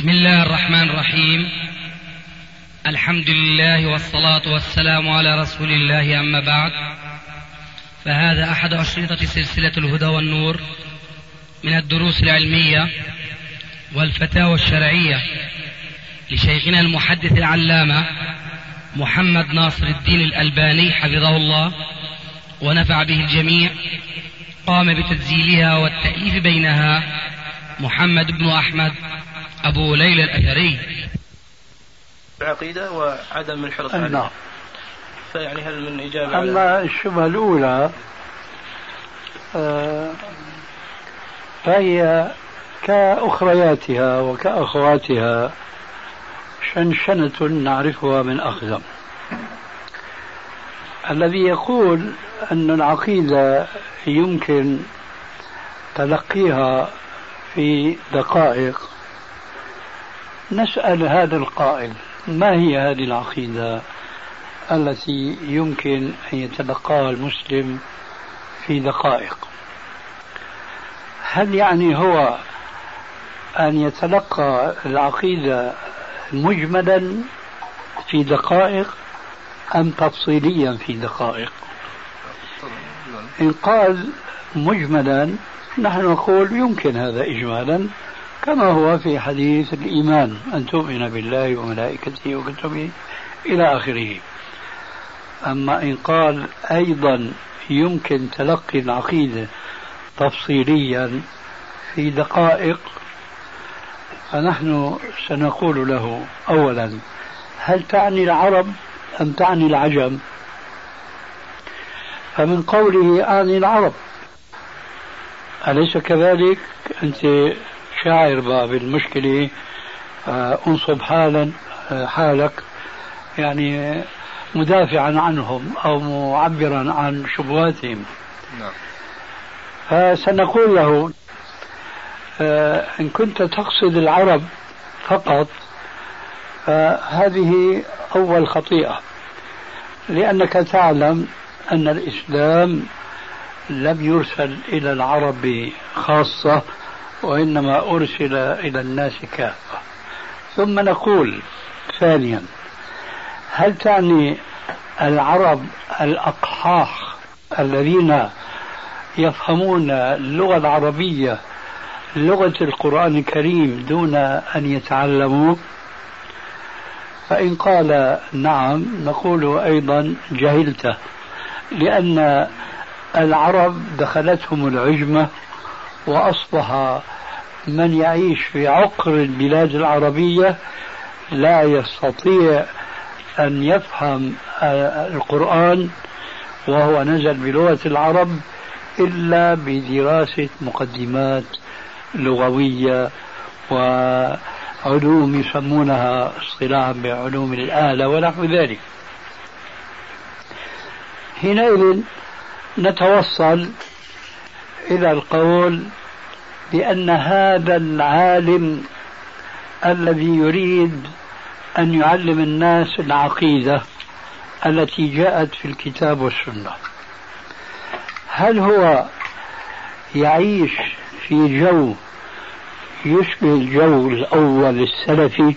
بسم الله الرحمن الرحيم. الحمد لله والصلاة والسلام على رسول الله، أما بعد، فهذا أحد أشرطة سلسلة الهدى والنور من الدروس العلمية والفتاوى الشرعية لشيخنا المحدث العلامة محمد ناصر الدين الألباني حفظه الله ونفع به الجميع. قام بتسجيلها والتأليف بينها محمد بن أحمد أبو ليلى الأثري. العقيدة وعدم الحرص عليها. فيعني هل من إجابة أما الشبهة الأولى فهي كأخرياتها وكأخواتها شنشنة نعرفها من أخزم. الذي يقول أن العقيدة يمكن تلقيها في دقائق، نسأل هذا القائل: ما هي هذه العقيدة التي يمكن أن يتلقاها المسلم في دقائق؟ هل يعني هو أن يتلقى العقيدة مجملا في دقائق أم تفصيليا في دقائق؟ إن قال مجملا نحن نقول يمكن هذا إجمالا، كما هو في حديث الإيمان أن تؤمن بالله وملائكته وكتبه إلى آخره. أما إن قال أيضا يمكن تلقي العقيدة تفصيليا في دقائق، فنحن سنقول له: أولا، هل تعني العرب أم تعني العجم؟ فمن قوله أعني العرب، أليس كذلك؟ أنت شاعر بالمشكلة، أنصب حالك يعني مدافعا عنهم أو معبرا عن شبهاتهم. فسنقول له: إن كنت تقصد العرب فقط فهذه أول خطيئة، لأنك تعلم أن الإسلام لم يرسل إلى العرب خاصة، وإنما أرسل إلى الناس كافة. ثم نقول: ثانيا، هل تعني العرب الأقحاح الذين يفهمون اللغة العربية لغة القرآن الكريم دون أن يتعلموا؟ فإن قال نعم نقول أيضا: جهلته، لأن العرب دخلتهم العجمة، وأصبح من يعيش في عقر البلاد العربية لا يستطيع أن يفهم القرآن وهو نزل بلغة العرب إلا بدراسة مقدمات لغوية وعلوم يسمونها اصطلاحا بعلوم الآلة ونحو ذلك. حينئذ نتوصل إلى القول بأن هذا العالم الذي يريد أن يعلم الناس العقيدة التي جاءت في الكتاب والسنة، هل هو يعيش في جو يشبه الجو الأول السلفي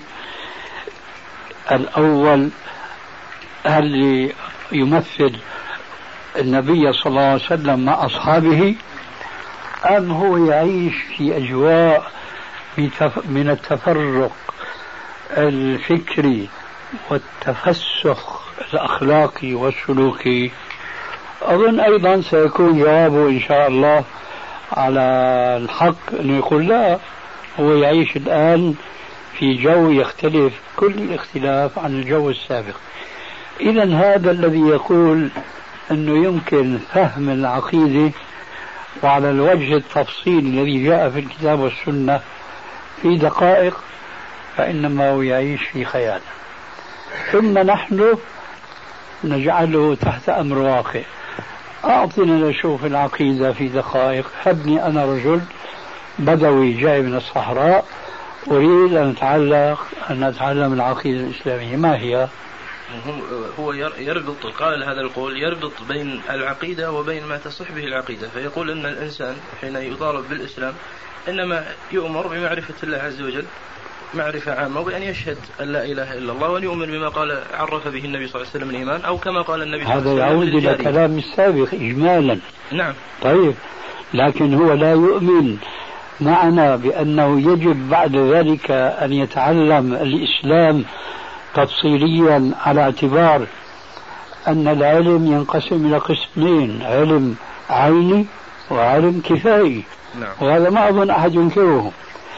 الأول اللي يمثل النبي صلى الله عليه وسلم مع أصحابه، أم هو يعيش في أجواء من التفرق الفكري والتفسخ الأخلاقي والسلوكي؟ أظن أيضا سيكون جوابه إن شاء الله على الحق أنه يقول: لا، هو يعيش الآن في جو يختلف كل الاختلاف عن الجو السابق. إذن هذا الذي يقول أنه يمكن فهم العقيدة وعلى الوجه التفصيل الذي جاء في الكتاب والسنة في دقائق، فإنما هو يعيش في خيال. ثم نحن نجعله تحت أمر واقع: أعطنا نشوف العقيدة في دقائق. هبني أنا رجل بدوي جاي من الصحراء أريد أن أتعلم العقيدة الإسلامية، ما هي؟ هو يربط، قال هذا القول يربط بين العقيدة وبين ما تصح به العقيدة، فيقول أن الإنسان حين يطالب بالإسلام إنما يؤمر بمعرفة الله عز وجل معرفة عامة، وأن يشهد أن لا إله إلا الله وأن يؤمن بما قال عرف به النبي صلى الله عليه وسلم الإيمان، أو كما قال النبي صلى الله عليه وسلم. هذا يعود إلى كلام السابق إجمالا. نعم. طيب، لكن هو لا يؤمن معنا بأنه يجب بعد ذلك أن يتعلم الإسلام تفصيليا، على اعتبار أن العلم ينقسم إلى قسمين: علم عيني وعلم كفائي. نعم. وهذا ما أظن أحد ينكره.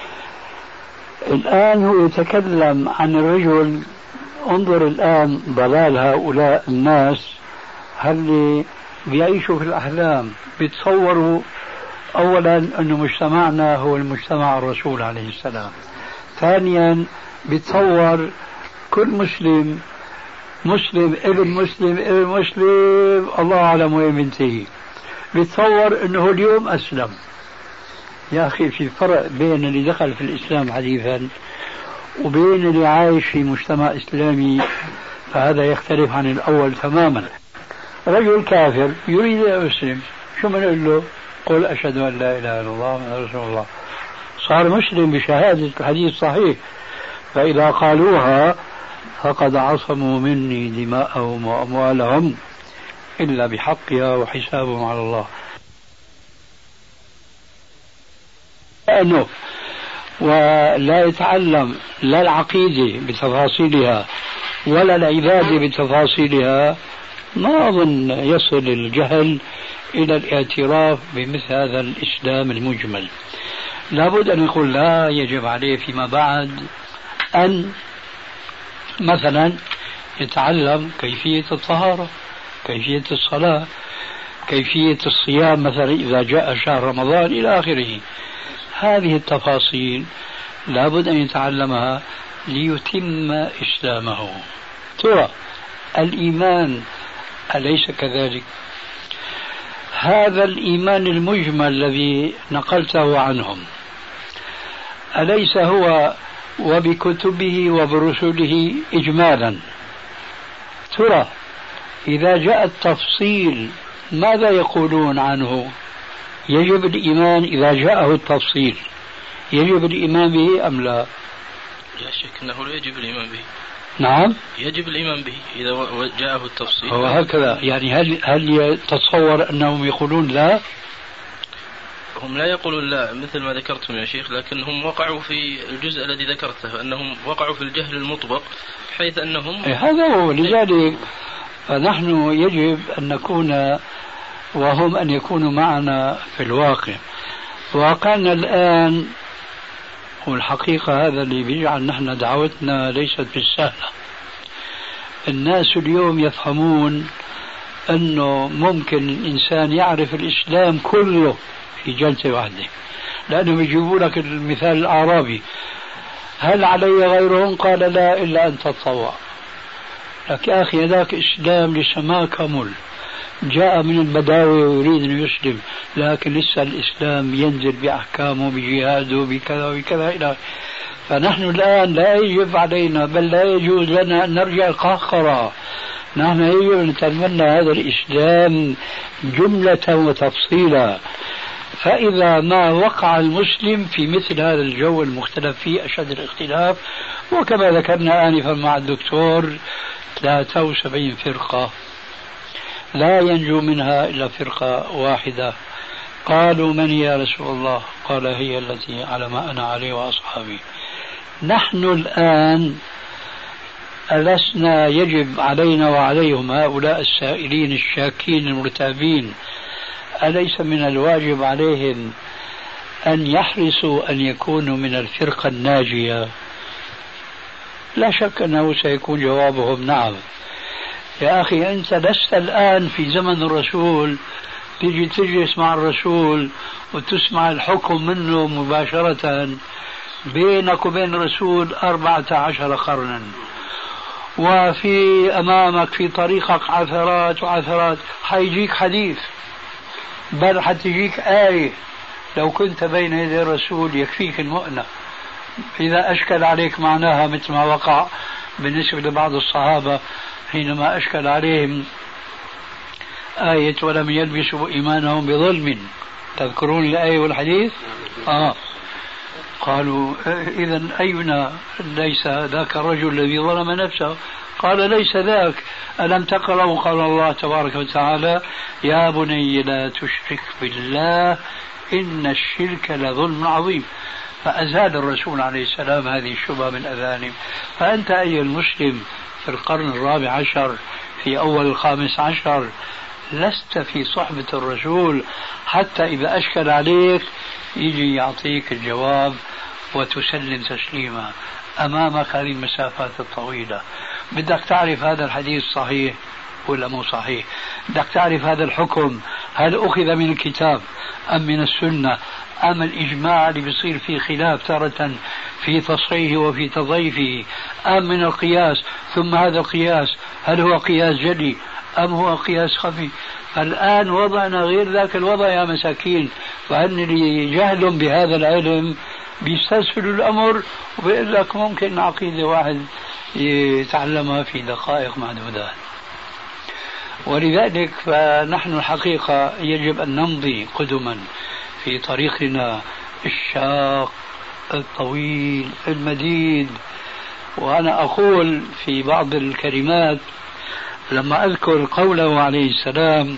الآن هو يتكلم عن الرجل. انظر الآن ضلال هؤلاء الناس، هل بيعيشوا في الأحلام بيتصوروا أولا أن مجتمعنا هو المجتمع الرسول عليه السلام. ثانيا بيتصور كل مسلم ابن مسلم الله أعلم وين بينتهي. بيتصور أنه اليوم أسلم. يا أخي، في فرق بين اللي دخل في الإسلام حديثا وبين اللي عايش في مجتمع إسلامي، فهذا يختلف عن الأول تماما. رجل كافر يريد أن يسلم، شو بنقول له؟ قل أشهد أن لا إله إلا الله محمد رسول الله. صار مسلم بشهادة الحديث صحيح. فإذا قالوها فقد عصموا مني دماءهم وأموالهم إلا بحقها وحسابهم على الله. لأنه ولا يتعلم لا العقيدة بتفاصيلها ولا العبادة بتفاصيلها، ما أظن يصل الجهل إلى الاعتراف بمثل هذا الإسلام المجمل. لابد أن يقول لا، يجب عليه فيما بعد أن مثلا يتعلم كيفية الطهارة، كيفية الصلاة، كيفية الصيام مثلا إذا جاء شهر رمضان إلى آخره. هذه التفاصيل لابد أن يتعلمها ليتم إسلامه. ترى الإيمان أليس كذلك؟ هذا الإيمان المجمل الذي نقلته عنهم أليس هو وبكتبه وبرسله إجمالا؟ ترى إذا جاء التفصيل ماذا يقولون عنه؟ يجب الإيمان إذا جاءه التفصيل، يجب الإيمان به أم لا؟ لا شك أنه لا يجب الإيمان به. نعم، يجب الإيمان به إذا جاءه التفصيل. وهكذا يعني هل يتصور أنهم يقولون لا؟ هم لا يقولون لا مثل ما ذكرتم يا شيخ، لكنهم وقعوا في الجزء الذي ذكرته، أنهم وقعوا في الجهل المطبق، حيث أنهم هذا هو. لذلك فنحن يجب أن نكون وهم أن يكونوا معنا في الواقع. واقعنا الآن والحقيقة هذا اللي بيجعل نحن دعوتنا ليست بالسهلة. الناس اليوم يفهمون أنه ممكن الإنسان يعرف الإسلام كله في جلسة واحدة، لأنهم يجيبوا لك المثال الأعرابي: هل علي غيرهم؟ قال لا إلا أن تتطوع. لك يا أخي ذاك إسلام لسه ما كمل، جاء من البداوة ويريد أن يسلم، لكن لسه الإسلام ينزل بأحكامه بجهاده بكذا وكذا إلى. فنحن الآن لا يجب علينا بل لا يجوز لنا أن نرجع القهقرة. نحن يجب أن نتمنى هذا الإسلام جملة وتفصيلا. فإذا ما وقع المسلم في مثل هذا الجو المختلف فيه أشد الاختلاف، وكما ذكرنا آنفا مع الدكتور 73 فرقة لا ينجو منها إلا فرقة واحدة. قالوا من يا رسول الله؟ قال هي التي على ما أنا عليه وأصحابي. نحن الآن ألسنا يجب علينا وعليهم هؤلاء السائلين الشاكين المرتابين، أليس من الواجب عليهم أن يحرصوا أن يكونوا من الفرقة الناجية؟ لا شك أنه سيكون جوابهم نعم. يا أخي أنت لست الآن في زمن الرسول تيجي تجلس مع الرسول وتسمع الحكم منه مباشرة. بينك وبين الرسول 14 قرنا، وفي أمامك في طريقك عثرات وعثرات. حيجيك حديث، بل حتجيك آية لو كنت بين يدي الرسول يكفيك المؤنة. إذا أشكل عليك معناها مثل ما وقع بالنسبة لبعض الصحابة حينما أشكل عليهم آية ولم يلبسوا إيمانهم بظلم. تذكرون الآية والحديث؟ قالوا إذا أينا ليس ذاك الرجل الذي ظلم نفسه؟ قال ليس ذاك. ألم تقرأوا قال الله تبارك وتعالى يا بني لا تشرك بالله إن الشرك لظلم عظيم. فأزال الرسول عليه السلام هذه الشبهة من أذانهم. فأنت أيها المسلم في القرن الرابع عشر في أول الخامس عشر لست في صحبة الرسول حتى إذا أشكل عليك يجي يعطيك الجواب وتسلم تسليما أمامك هذه المسافات الطويلة. بدك تعرف هذا الحديث صحيح ولا مو صحيح؟ بدك تعرف هذا الحكم هل أخذ من الكتاب أم من السنة أم الإجماع اللي بيصير فيه خلاف تارة في تصحيحه وفي تضعيفه أم من القياس؟ ثم هذا القياس هل هو قياس جلي أم هو قياس خفي؟ الآن وضعنا غير ذاك الوضع يا مساكين. فأن اللي جهل بهذا العلم بيستسهلوا الأمر وبيقول لك ممكن عقيدة واحد يتعلمها في دقائق معدودات. ولذلك فنحن الحقيقة يجب أن نمضي قدما في طريقنا الشاق الطويل المديد. وأنا أقول في بعض الكلمات لما أذكر قوله عليه السلام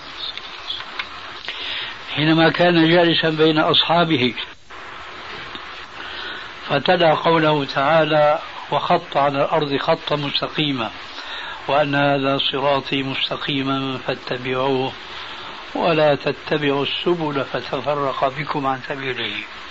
حينما كان جالسا بين أصحابه فتلا قوله تعالى وخط على الأرض خطا مستقيما وأن هذا صراطي مستقيما فاتبعوه ولا تتبعوا السبل فتفرق بكم عن سبيله.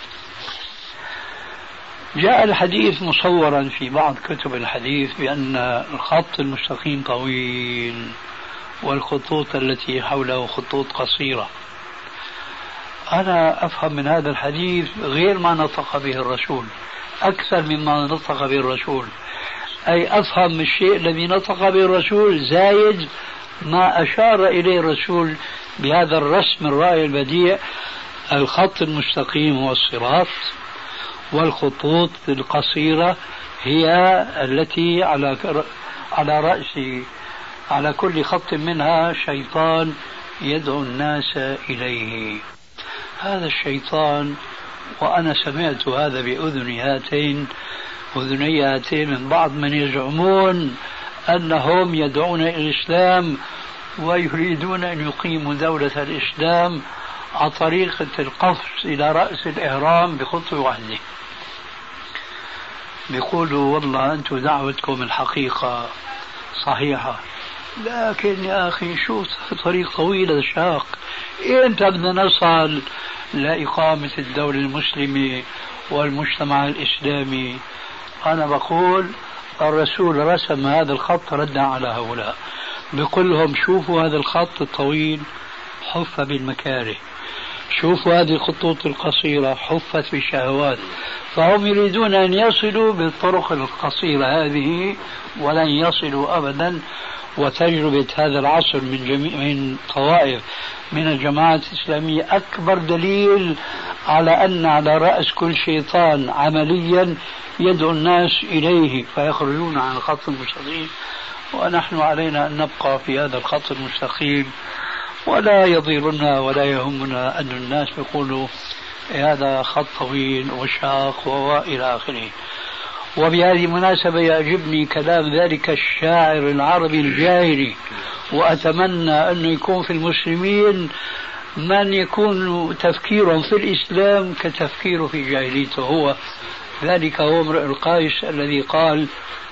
جاء الحديث مصورا في بعض كتب الحديث بأن الخط المستقيم طويل والخطوط التي حوله خطوط قصيرة. أنا أفهم من هذا الحديث غير ما نطق به الرسول أكثر مما نطق به الرسول، أي أفهم الشيء الذي نطق به الرسول زايد ما أشار إليه الرسول بهذا الرسم الرائع البديع. الخط المستقيم هو الصراط والخطوط القصيرة هي التي على رأس على كل خط منها شيطان يدعو الناس إليه. هذا الشيطان وأنا سمعت هذا بأذني هاتين من بعض من يزعمون أنهم يدعون إلى الإسلام ويريدون أن يقيموا دولة الإسلام على طريقة القفز إلى رأس الإهرام بخطوة واحدة. بيقولوا والله أنتم دعوتكم الحقيقة صحيحة لكن يا أخي شو طريق طويل شاق، إمتى بدنا نصل لإقامة الدولة المسلمة والمجتمع الإسلامي؟ أنا بقول الرسول رسم هذا الخط ردا على هؤلاء، بيقول لهم شوفوا هذا الخط الطويل حف بالمكاره، شوفوا هذه الخطوط القصيرة حفت بالشهوات. فهم يريدون أن يصلوا بالطرق القصيرة هذه ولن يصلوا أبدا. وتجربة هذا العصر من طوائف من الجماعات الإسلامية أكبر دليل على أن على رأس كل شيطان عمليا يدعو الناس إليه فيخرجون عن الخط المستقيم. ونحن علينا أن نبقى في هذا الخط المستقيم ولا يضيرنا ولا يهمنا أن الناس يقولوا هذا خط طويل وشاق وإلى آخره. وبهذه المناسبة يعجبني كلام ذلك الشاعر العربي الجاهلي، وأتمنى أنه يكون في المسلمين من يكون تفكيرهم في الإسلام كتفكيره في جاهليته. هو ذلك هو امرؤ القيس الذي قال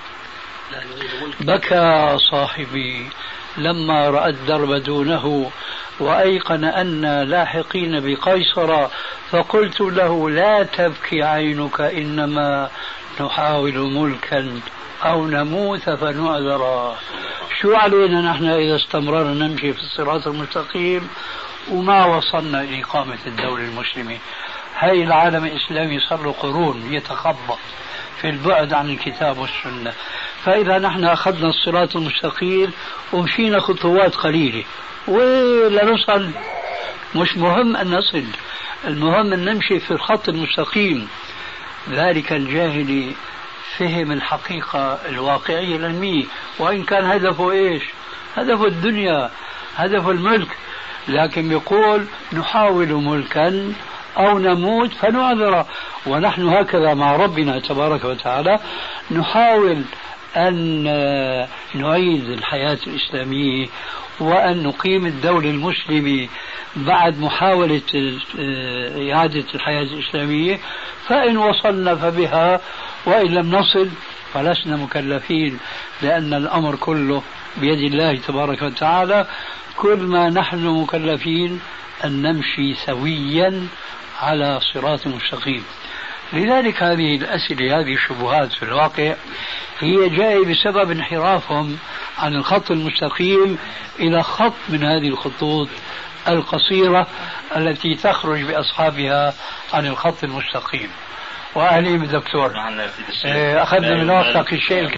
بكى صاحبي لما رأى الدرب دونه وأيقن أن لاحقين بقيصر فقلت له لا تبكي عينك إنما نحاول ملكا أو نموت فنعذر. شو علينا نحن إذا استمررنا نمشي في الصراط المستقيم وما وصلنا إلى إقامة الدولة المسلمة؟ هاي العالم الإسلامي صار له قرون يتخبط في البعد عن الكتاب والسنة. فإذا نحن أخذنا الصراط المستقيم ومشينا خطوات قليلة ولا نصل، مش مهم أن نصل، المهم أن نمشي في الخط المستقيم. ذلك الجاهلي فهم الحقيقة الواقعية العلمية، وإن كان هدفه إيش؟ هدفه الدنيا، هدفه الملك، لكن يقول نحاول ملكا أو نموت فنعذر. ونحن هكذا مع ربنا تبارك وتعالى نحاول أن نعيد الحياة الإسلامية وأن نقيم الدولة المسلمة بعد محاولة إعادة الحياة الإسلامية، فإن وصلنا فبها، وإن لم نصل فلسنا مكلفين، لأن الأمر كله بيد الله تبارك وتعالى. كل ما نحن مكلفين أن نمشي سويا على صراط مستقيم. لذلك هذه الأسئلة، هذه الشبهات في الواقع هي جاية بسبب انحرافهم عن الخط المستقيم إلى خط من هذه الخطوط القصيرة التي تخرج بأصحابها عن الخط المستقيم. وأهلي بالدكتور أخذنا من وقتك الشيء.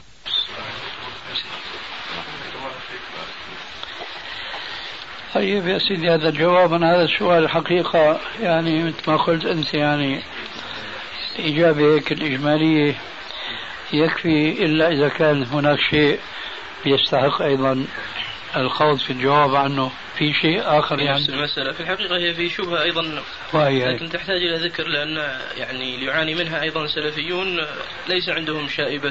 طيب يا سيدي، هذا الجواب عن هذا السؤال الحقيقة يعني مثل ما قلت أنت، يعني إجابة هيك الإجمالية يكفي، إلا إذا كان هناك شيء يستحق أيضا الخوض في الجواب عنه. في شيء آخر يعني المسألة في الحقيقة هي في شبهة أيضا، لكن تحتاج إلى ذكر، لأن يعني يعاني منها أيضا سلفيون ليس عندهم شائبة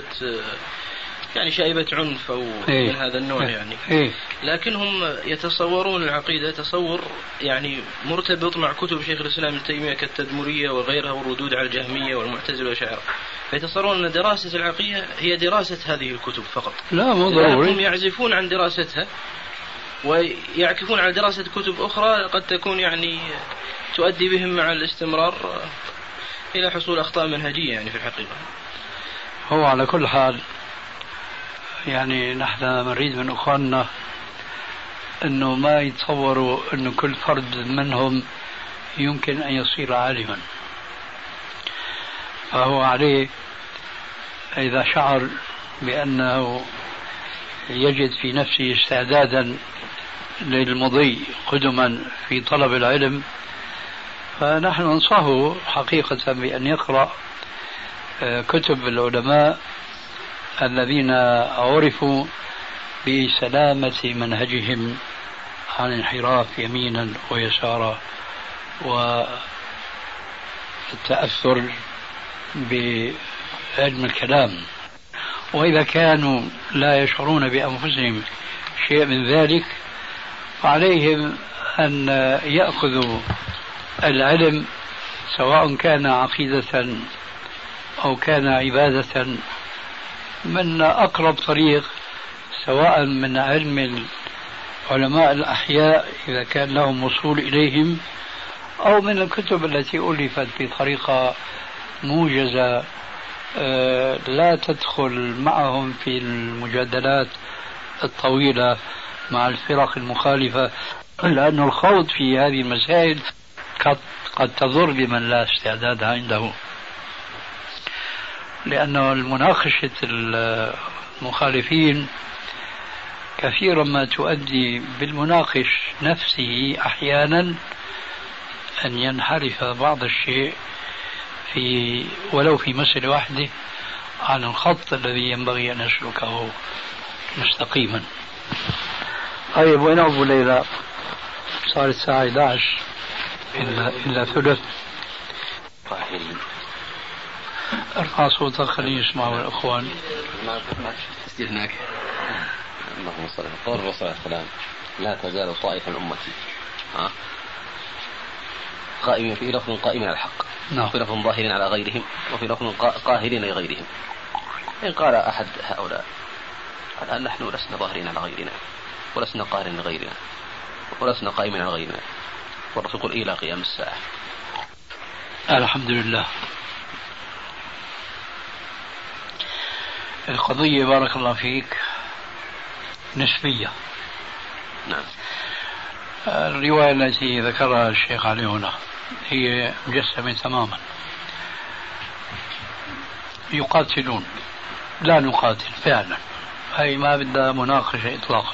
عنف أو من هذا النوع يعني، لكنهم يتصورون العقيدة تصور يعني مرتبط مع كتب شيخ الإسلام ابن تيمية كالتدمرية وغيرها والردود على الجهمية والمعتزلة والأشاعرة، فيتصورون أن دراسة العقيدة هي دراسة هذه الكتب فقط. لا، مو ضروري. هم يعزفون عن دراستها ويعكفون على دراسة كتب أخرى قد تكون يعني تؤدي بهم مع الاستمرار إلى حصول أخطاء منهجية يعني في الحقيقة. هو على كل حال يعني نحن نريد من أخواننا أنه ما يتصوروا أنه كل فرد منهم يمكن أن يصير عالما، فهو عليه إذا شعر بأنه يجد في نفسه استعدادا للمضي قدما في طلب العلم، فنحن ننصحه حقيقة بأن يقرأ كتب العلماء الذين عرفوا بسلامة منهجهم عن انحراف يمينا ويسارا والتأثر بعلم الكلام. وإذا كانوا لا يشعرون بأنفسهم شيء من ذلك فعليهم أن يأخذوا العلم سواء كان عقيدة أو كان عبادة من أقرب طريق، سواء من علم علماء الأحياء إذا كان لهم وصول إليهم، أو من الكتب التي ألفت بطريقة موجزة لا تدخل معهم في المجادلات الطويلة مع الفرق المخالفة، لأن الخوض في هذه المسائل قد تضر بمن لا استعداد عنده، لأنه المناقشة المخالفين كثيرا ما تؤدي بالمناقش نفسه أحيانا أن ينحرف بعض الشيء ولو في مسألة واحدة عن الخط الذي ينبغي أن يسلكه مستقيما. طيب، وين أبو ليلى؟ صار الساعة 11 إلا ثلث. ارفع صوتك خليني يسمعوا الأخوان. هناك. اللهم صل على الرسول والسلام. لا تزال طائفة من أمتي قائمين في لفظ قائمين على الحق، في لفظ ظاهرين على غيرهم، وفي لفظ قاهرين لغيرهم. إن قال أحد هؤلاء الآن نحن لسنا ظاهرين على غيرنا، ولسنا قاهرين لغيرنا، ولسنا قائمين على غيرنا، والرسول يقول إلى قيام الساعة. الحمد لله. القضية بارك الله فيك نسبية. نعم. الرواية التي ذكرها الشيخ علي هنا هي مجسمة تماما. يقاتلون، لا نقاتل فعلا، هي ما بدها مناقشة إطلاقا،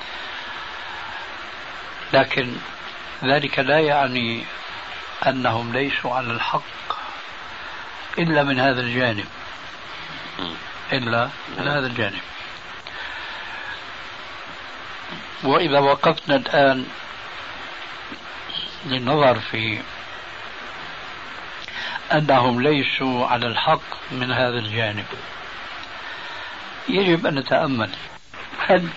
لكن ذلك لا يعني أنهم ليسوا على الحق إلا من هذا الجانب، إلا من هذا الجانب. وإذا وقفنا الآن للنظر في أنهم ليسوا على الحق من هذا الجانب. يجب أن نتأمل هل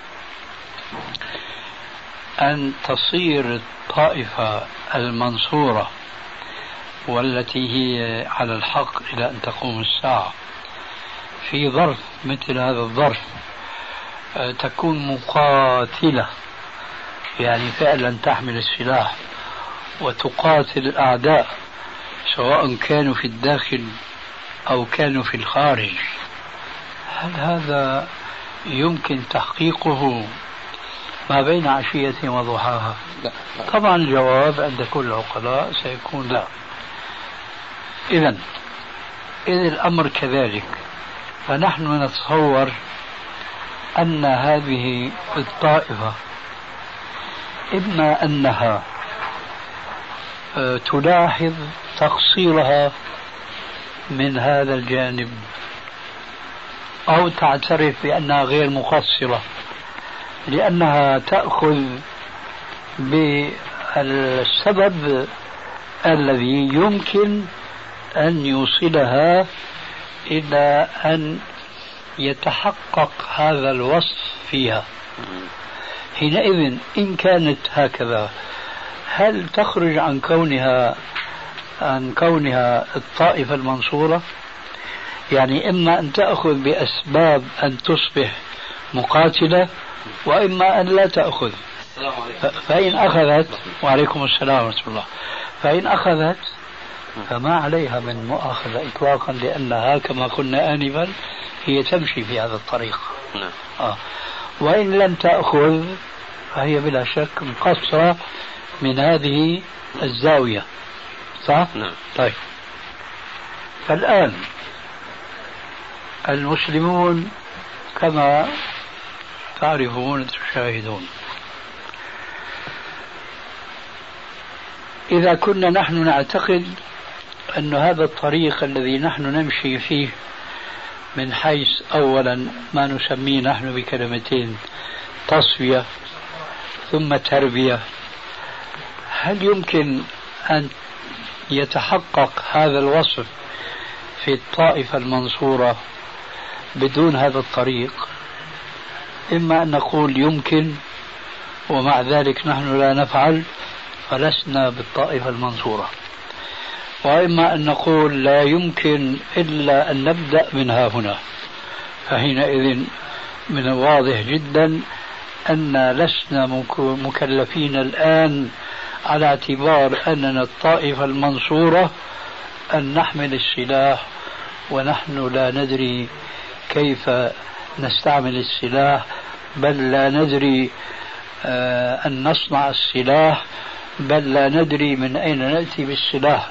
أن تصير الطائفة المنصورة والتي هي على الحق إلى أن تقوم الساعة في ظرف مثل هذا الظرف تكون مقاتلة، يعني فعلا تحمل السلاح وتقاتل الأعداء سواء كانوا في الداخل أو كانوا في الخارج، هل هذا يمكن تحقيقه ما بين عشية وضحاها؟ لا. طبعا الجواب عند كل العقلاء سيكون لا. إذا الأمر كذلك، فنحن نتصور أن هذه الطائفة إما أنها تلاحظ تقصيرها من هذا الجانب أو تعترف بأنها غير مقصرة، لأنها تأخذ بالسبب الذي يمكن أن يوصلها إلى أن يتحقق هذا الوصف فيها. حينئذ إن كانت هكذا هل تخرج عن كونها الطائفة المنصورة؟ يعني إما أن تأخذ بأسباب أن تصبح مقاتلة وإما أن لا تأخذ. فإن أخذت، وعليكم السلام ورحمة الله، فإن أخذت فما عليها من مؤاخذة إطلاقا، لأنها كما قلنا آنفا هي تمشي في هذا الطريق. وإن لم تأخذ فهي بلا شك مقصرة من هذه الزاوية، صح؟ نعم. طيب، فالآن المسلمون كما تعرفون تشاهدون، إذا كنا نحن نعتقد أن هذا الطريق الذي نحن نمشي فيه من حيث أولا ما نسميه نحن بكلمتين تصفية ثم تربية، هل يمكن أن يتحقق هذا الوصف في الطائفة المنصورة بدون هذا الطريق؟ إما أن نقول يمكن ومع ذلك نحن لا نفعل فلسنا بالطائفة المنصورة، وإما أن نقول لا يمكن إلا أن نبدأ من ها هنا، فحينئذ من الواضح جدا أن لسنا مكلفين الآن على اعتبار أننا الطائفة المنصورة أن نحمل السلاح ونحن لا ندري كيف نستعمل السلاح، بل لا ندري أن نصنع السلاح، بل لا ندري من أين نأتي بالسلاح.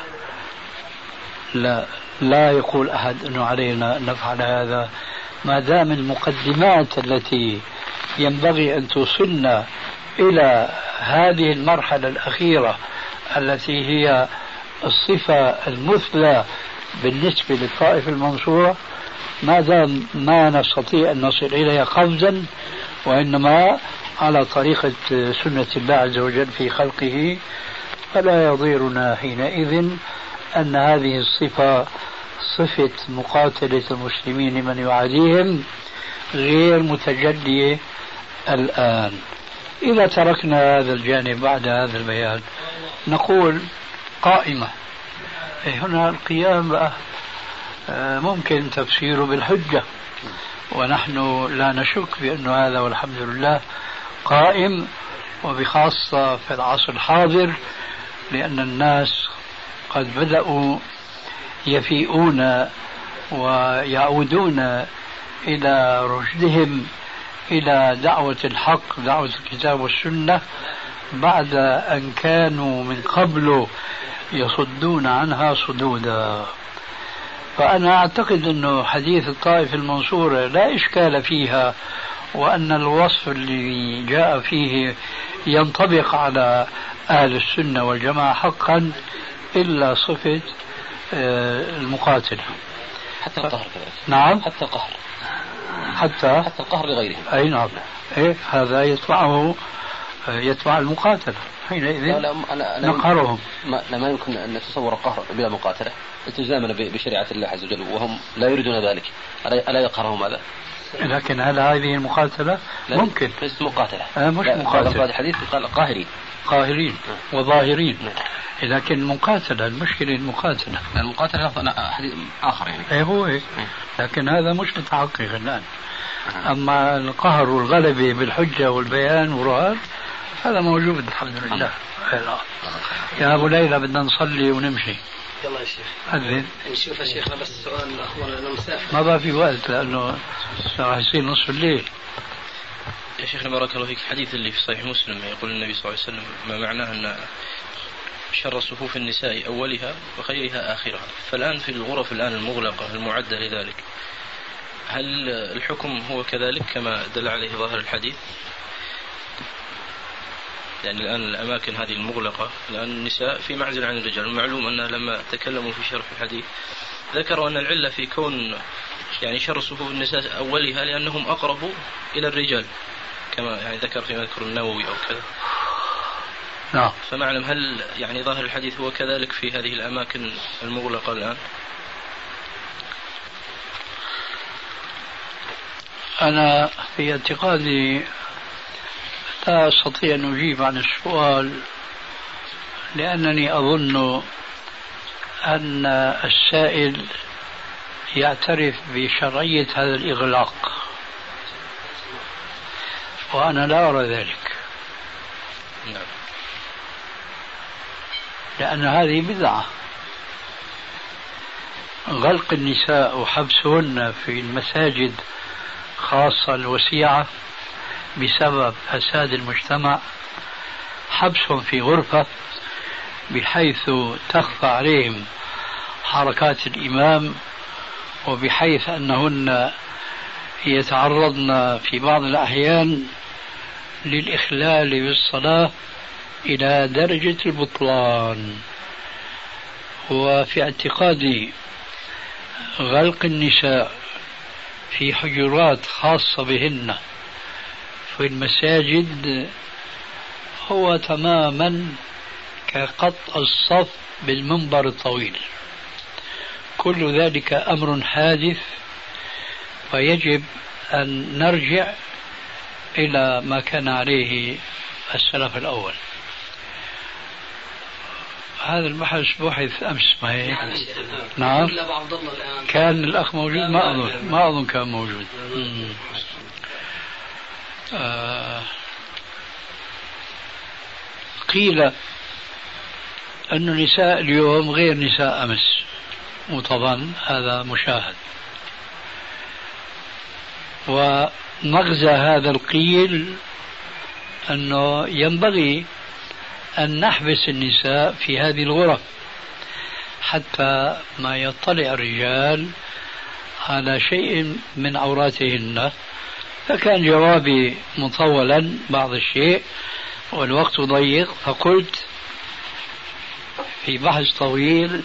لا يقول أحد أنه علينا أن نفعل هذا ما دام المقدمات التي ينبغي أن توصلنا إلى هذه المرحلة الأخيرة التي هي الصفة المثلى بالنسبة للطائفة المنصورة ما دام ما نستطيع أن نصل إليها قفزا، وإنما على طريقة سنة الله عز وجل في خلقه، فلا يضيرنا حينئذ أن هذه الصفة صفة مقاتلة المسلمين من يعاديهم غير متجلية الآن. إذا تركنا هذا الجانب بعد هذا البيان نقول قائمة. هنا القيام بقى ممكن تفسيره بالحجة، ونحن لا نشك بأن هذا والحمد لله قائم، وبخاصة في العصر الحاضر لأن الناس قد بدأوا يفيئون ويعودون إلى رشدهم، إلى دعوة الحق، دعوة الكتاب والسنة، بعد أن كانوا من قبل يصدون عنها صدودا. فأنا أعتقد أنه حديث الطائفة المنصورة لا إشكال فيها، وأن الوصف اللي جاء فيه ينطبق على أهل السنة والجماعة حقا، إلا صفة المقاتلة. حتى القهر كذلك. نعم، حتى القهر، حتى القهر لغيرهم. أي نعم. هذا يتبع المقاتلة. حينئذ نقهرهم. ما يمكن أن نتصور القهر بلا مقاتلة التزاما بشريعة الله عز وجل وهم لا يريدون ذلك، ألا يقهرهم هذا؟ لكن هل هذه المقاتلة ممكن؟ ليست مقاتلة. مش مقاتلة. الحديث قال قاهرين وظاهرين. لكن المقاتلة، المشكلة المقاتلة حديث آخر يعني. هو لكن هذا مش متحقق الآن. أما القهر والغلبة بالحجة والبيان والرهان هذا موجود الحمد لله. يا أبو ليلى بدنا نصلي ونمشي. يلا يا شيخ. أذن. نشوف يا شيخنا بس سؤال الأخوان أنا مسافر. ما بقى في وقت لأنه راح يصير نصف الليل. يا شيخنا بارك الله فيك، الحديث اللي في صحيح مسلم يقول النبي صلى الله عليه وسلم ما معناه أن شر صفوف النساء أولها وخيرها آخرها، فالآن في الغرف الآن المغلقة المعدة لذلك، هل الحكم هو كذلك كما دل عليه ظاهر الحديث؟ يعني الآن الأماكن هذه المغلقة الآن النساء في معزل عن الرجال، المعلوم أنها لما تكلموا في شرح الحديث ذكروا أن العلة في كون يعني شر صفوف النساء أولها لأنهم أقرب إلى الرجال كما يعني ذكر فيما يذكر النووي أو كذا. نعم. فمعلم هل يعني ظاهر الحديث هو كذلك في هذه الأماكن المغلقة الآن؟ أنا في اعتقادي لا أستطيع أن أجيب عن السؤال، لأنني أظن أن السائل يعترف بشرعية هذا الإغلاق، وأنا لا أرى ذلك. لأن هذه بدعة. غلق النساء وحبسهن في المساجد خاصة الوسيعة بسبب فساد المجتمع، حبسهم في غرفة بحيث تخفى عليهم حركات الإمام، وبحيث أنهن يتعرضن في بعض الأحيان للإخلال بالصلاة إلى درجة البطلان. وفي اعتقادي غلق النساء في حجرات خاصة بهن في المساجد هو تماما كقطع الصف بالمنبر الطويل. كل ذلك أمر حادث، ويجب أن نرجع إلى ما كان عليه السلف الأول. هذا البحث بحث أمس ما هيك؟ نعم. كان الأخ موجود؟ ما أظن كان موجود. قيل أن نساء اليوم غير نساء أمس، وطبعا هذا مشاهد. ومغزى هذا القيل أنه ينبغي أن نحبس النساء في هذه الغرف حتى ما يطلع الرجال على شيء من عوراتهن. فكان جوابي مطولا بعض الشيء والوقت ضيق، فقلت في بحث طويل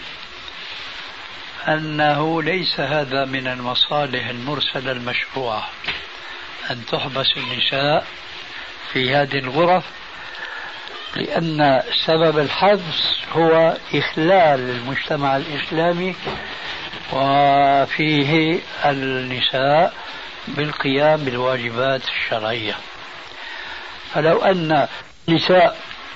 أنه ليس هذا من المصالح المرسلة المشروعة أن تحبس النساء في هذه الغرف، لأن سبب الحبس هو إخلال المجتمع الإسلامي وفيه النساء بالقيام بالواجبات الشرعية. فلو أن النساء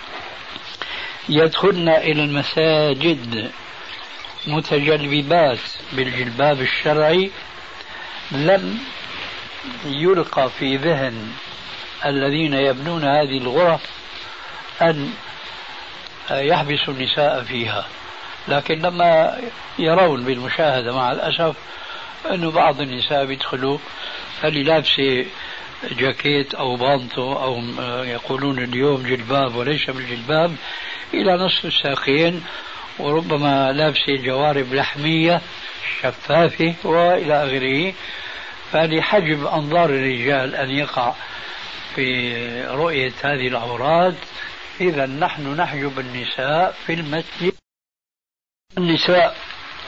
يدخلن إلى المساجد متجلبات بالجلباب الشرعي لم يلقى في ذهن الذين يبنون هذه الغرف أن يحبسوا النساء فيها. لكن لما يرون بالمشاهدة مع الأسف أن بعض النساء بيدخلوا اللي لابسة جاكيت أو بانطو أو يقولون اليوم جلباب وليس بالجلباب إلى نصف الساقين، وربما لابسة جوارب لحمية شفافة وإلى آخره. فلحجب أنظار الرجال أن يقع في رؤية هذه العورات، إذا نحن نحجب النساء في المسجد. النساء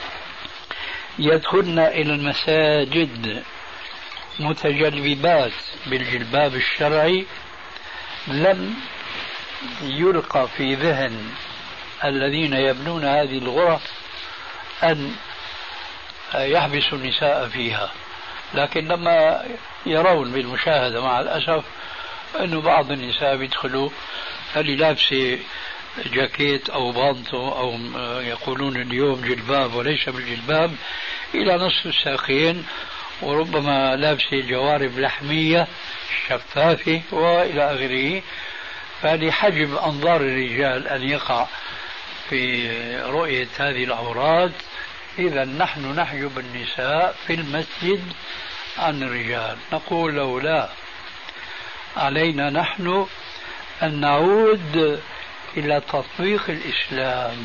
يدخلن إلى المساجد متجلبات بالجلباب الشرعي لم يلقى في ذهن الذين يبنون هذه الغرف أن يحبسوا النساء فيها، لكن لما يرون بالمشاهدة مع الأسف أنه بعض النساء بيدخلوا اللي لابسة جاكيت أو بانطو أو يقولون اليوم جلباب وليس بالجلباب إلى نصف الساقين، وربما لابسة جوارب لحمية شفافة وإلى آخره. فلحجب أنظار الرجال أن يقع في رؤية هذه العورات، إذا نحن نحجب النساء في المسجد عن الرجال. نقول له لا، علينا نحن أن نعود إلى تطبيق الإسلام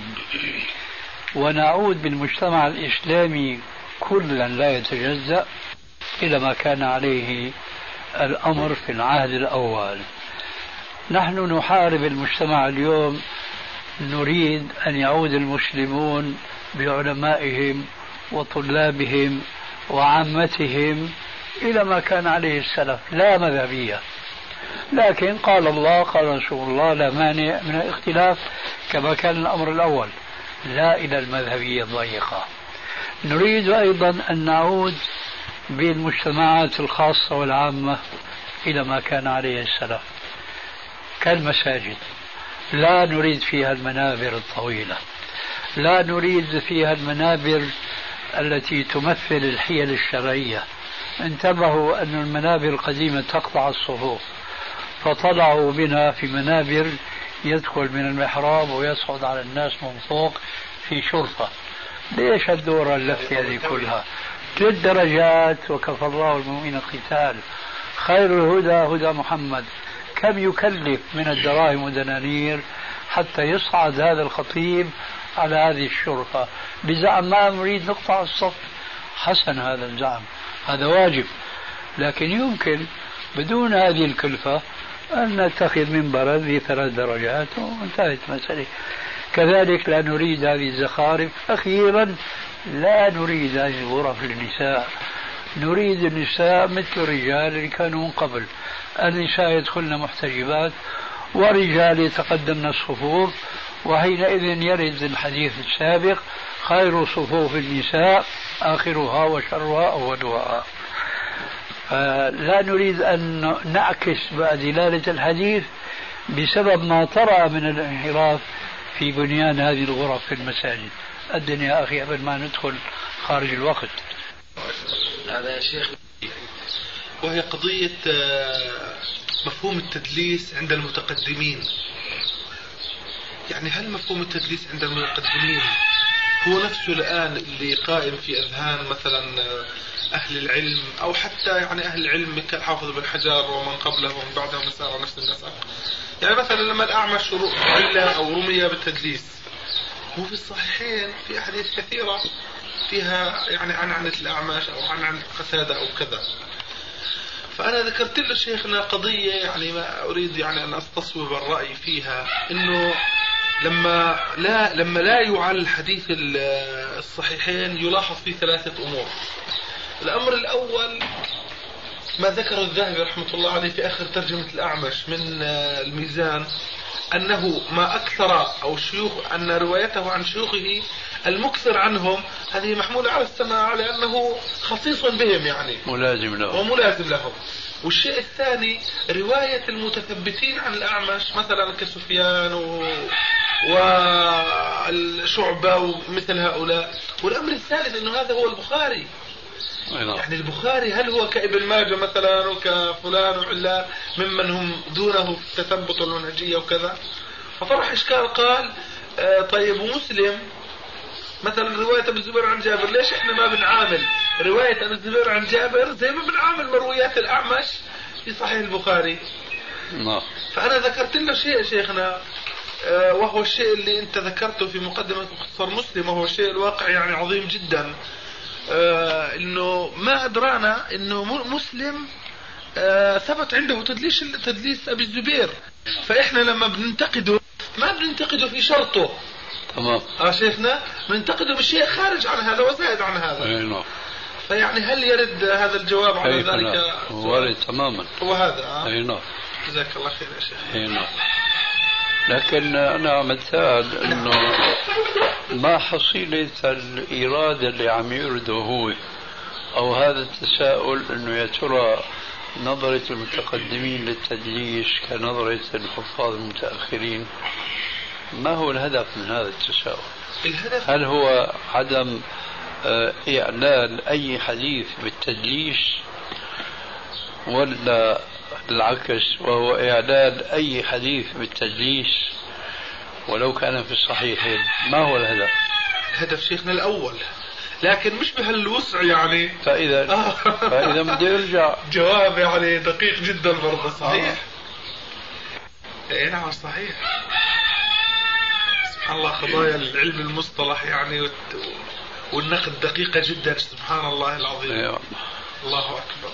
ونعود بالمجتمع الإسلامي كلا لا يتجزأ إلى ما كان عليه الأمر في العهد الأول. نحن نحارب المجتمع اليوم، نريد أن يعود المسلمون بعلمائهم وطلابهم وعامتهم إلى ما كان عليه السلف، لا مذهبية، لكن قال الله قال رسول الله لا مانع من الاختلاف كما كان الأمر الأول، لا إلى المذهبية الضيقة. نريد أيضا أن نعود بالمجتمعات الخاصة والعامة إلى ما كان عليه السلف كالمساجد، لا نريد فيها المنابر الطويلة، لا نريد فيها المنابر التي تمثل الحيل الشرعية. انتبهوا أن المنابر القديمة تقطع الصفوف، فطلعوا بنا في منابر يدخل من المحراب ويصعد على الناس من فوق في شرفة. ليش الدورة اللفتة هذه كلها؟ 3 درجات، وكفى الله المؤمنين القتال. خير الهدى هدى محمد. كم يكلف من الدراهم والدنانير حتى يصعد هذا الخطيب على هذه الشرفة بزعم ما نريد نقطع الصف؟ حسن هذا الزعم، هذا واجب، لكن يمكن بدون هذه الكلفة أن نتخذ منبرا ذي 3 درجات وانتهت المسألة. كذلك لا نريد هذه الزخارف. أخيرا لا نريد هذه الغرف للنساء، نريد النساء مثل الرجال اللي كانوا من قبل، النساء يدخلن محتجبات ورجال يتقدمن الصفوف، وحينئذ يرد الحديث السابق خير صفوف النساء آخرها وشرها أولها. لا نريد أن نعكس دلالة الحديث بسبب ما طرأ من الانحراف في بنيان هذه الغرف في المساجد. الدنيا أخي قبل ما ندخل خارج الوقت. هذا يا شيخ، وهي قضية مفهوم التدليس عند المتقدمين. يعني هل مفهوم التدليس عند المتقدمين هو نفسه الآن اللي قائم في أذهان مثلا أهل العلم، أو حتى يعني أهل العلم كالحافظ بن حجر ومن قبله ومن بعدهم مسار نفس النسق؟ يعني مثلا لما الأعمش علّ أو رمي بالتدليس، هو في الصحيحين في أحاديث كثيرة فيها يعني عن الأعمش أو عن قتادة أو كذا. فأنا ذكرت له شيخنا قضية يعني ما أريد يعني أن أستصوب الرأي فيها، إنه لما لا يعل الحديث الصحيحين يلاحظ فيه 3 أمور. الأمر الأول ما ذكر الذهبي رحمة الله عليه في آخر ترجمة الأعمش من الميزان، أنه ما أكثر أو شيوخ أن روايته عن شيوخه المكثر عنهم هذه محمولة على السماع لأنه خصيص بهم يعني وملازم لهم. والشيء الثاني رواية المتثبتين عن الأعمش مثلا كسفيان والشعبة ومثل هؤلاء. والأمر الثالث أنه هذا هو البخاري. يعني البخاري هل هو كابن ماجه مثلا وكفلان وعلا ممن هم دونه في التثبت والمنهجية وكذا؟ فطرح إشكال قال طيب ومسلم مثلا رواية ابن الزبير عن جابر، ليش احنا ما بنعامل رواية ابن الزبير عن جابر زي ما بنعامل مرويات الأعمش في صحيح البخاري؟ فأنا ذكرت له شيء شيخنا، وهو الشيء اللي انت ذكرته في مقدمة مختصر مسلم، وهو الشيء الواقع يعني عظيم جدا، انه ما ادرانا انه مسلم ثبت عنده تدليس ابي الزبير. فاحنا لما بننتقده ما بننتقده في شرطه، تمام شيخنا، بننتقده بشيء خارج عن هذا وزائد عن هذا. فيعني هل يرد هذا الجواب على ذلك؟ وارد تماما. هو هذا نعم. جزاك الله خير يا شيخ. نعم. لكن أنا عم أتساءل أنه ما حصيلة الإرادة اللي عم يرده هو، أو هذا التساؤل أنه يا ترى نظرة المتقدمين للتدليس كنظرة الحفاظ المتأخرين، ما هو الهدف من هذا التساؤل؟ هل هو عدم إعلان أي حديث بالتدليس، ولا العكس وهو إعلان أي حديث بالتدليس ولو كان في الصحيحين؟ ما هو الهدف؟ هدف شيخنا الأول، لكن مش بهالوسع يعني. فإذا بدي أرجع جواب يعني دقيق جدا برضه. صحيح. إيه نعم صحيح. سبحان الله، قضايا العلم المصطلح يعني والنقد دقيقة جدا. سبحان الله العظيم. الله أكبر.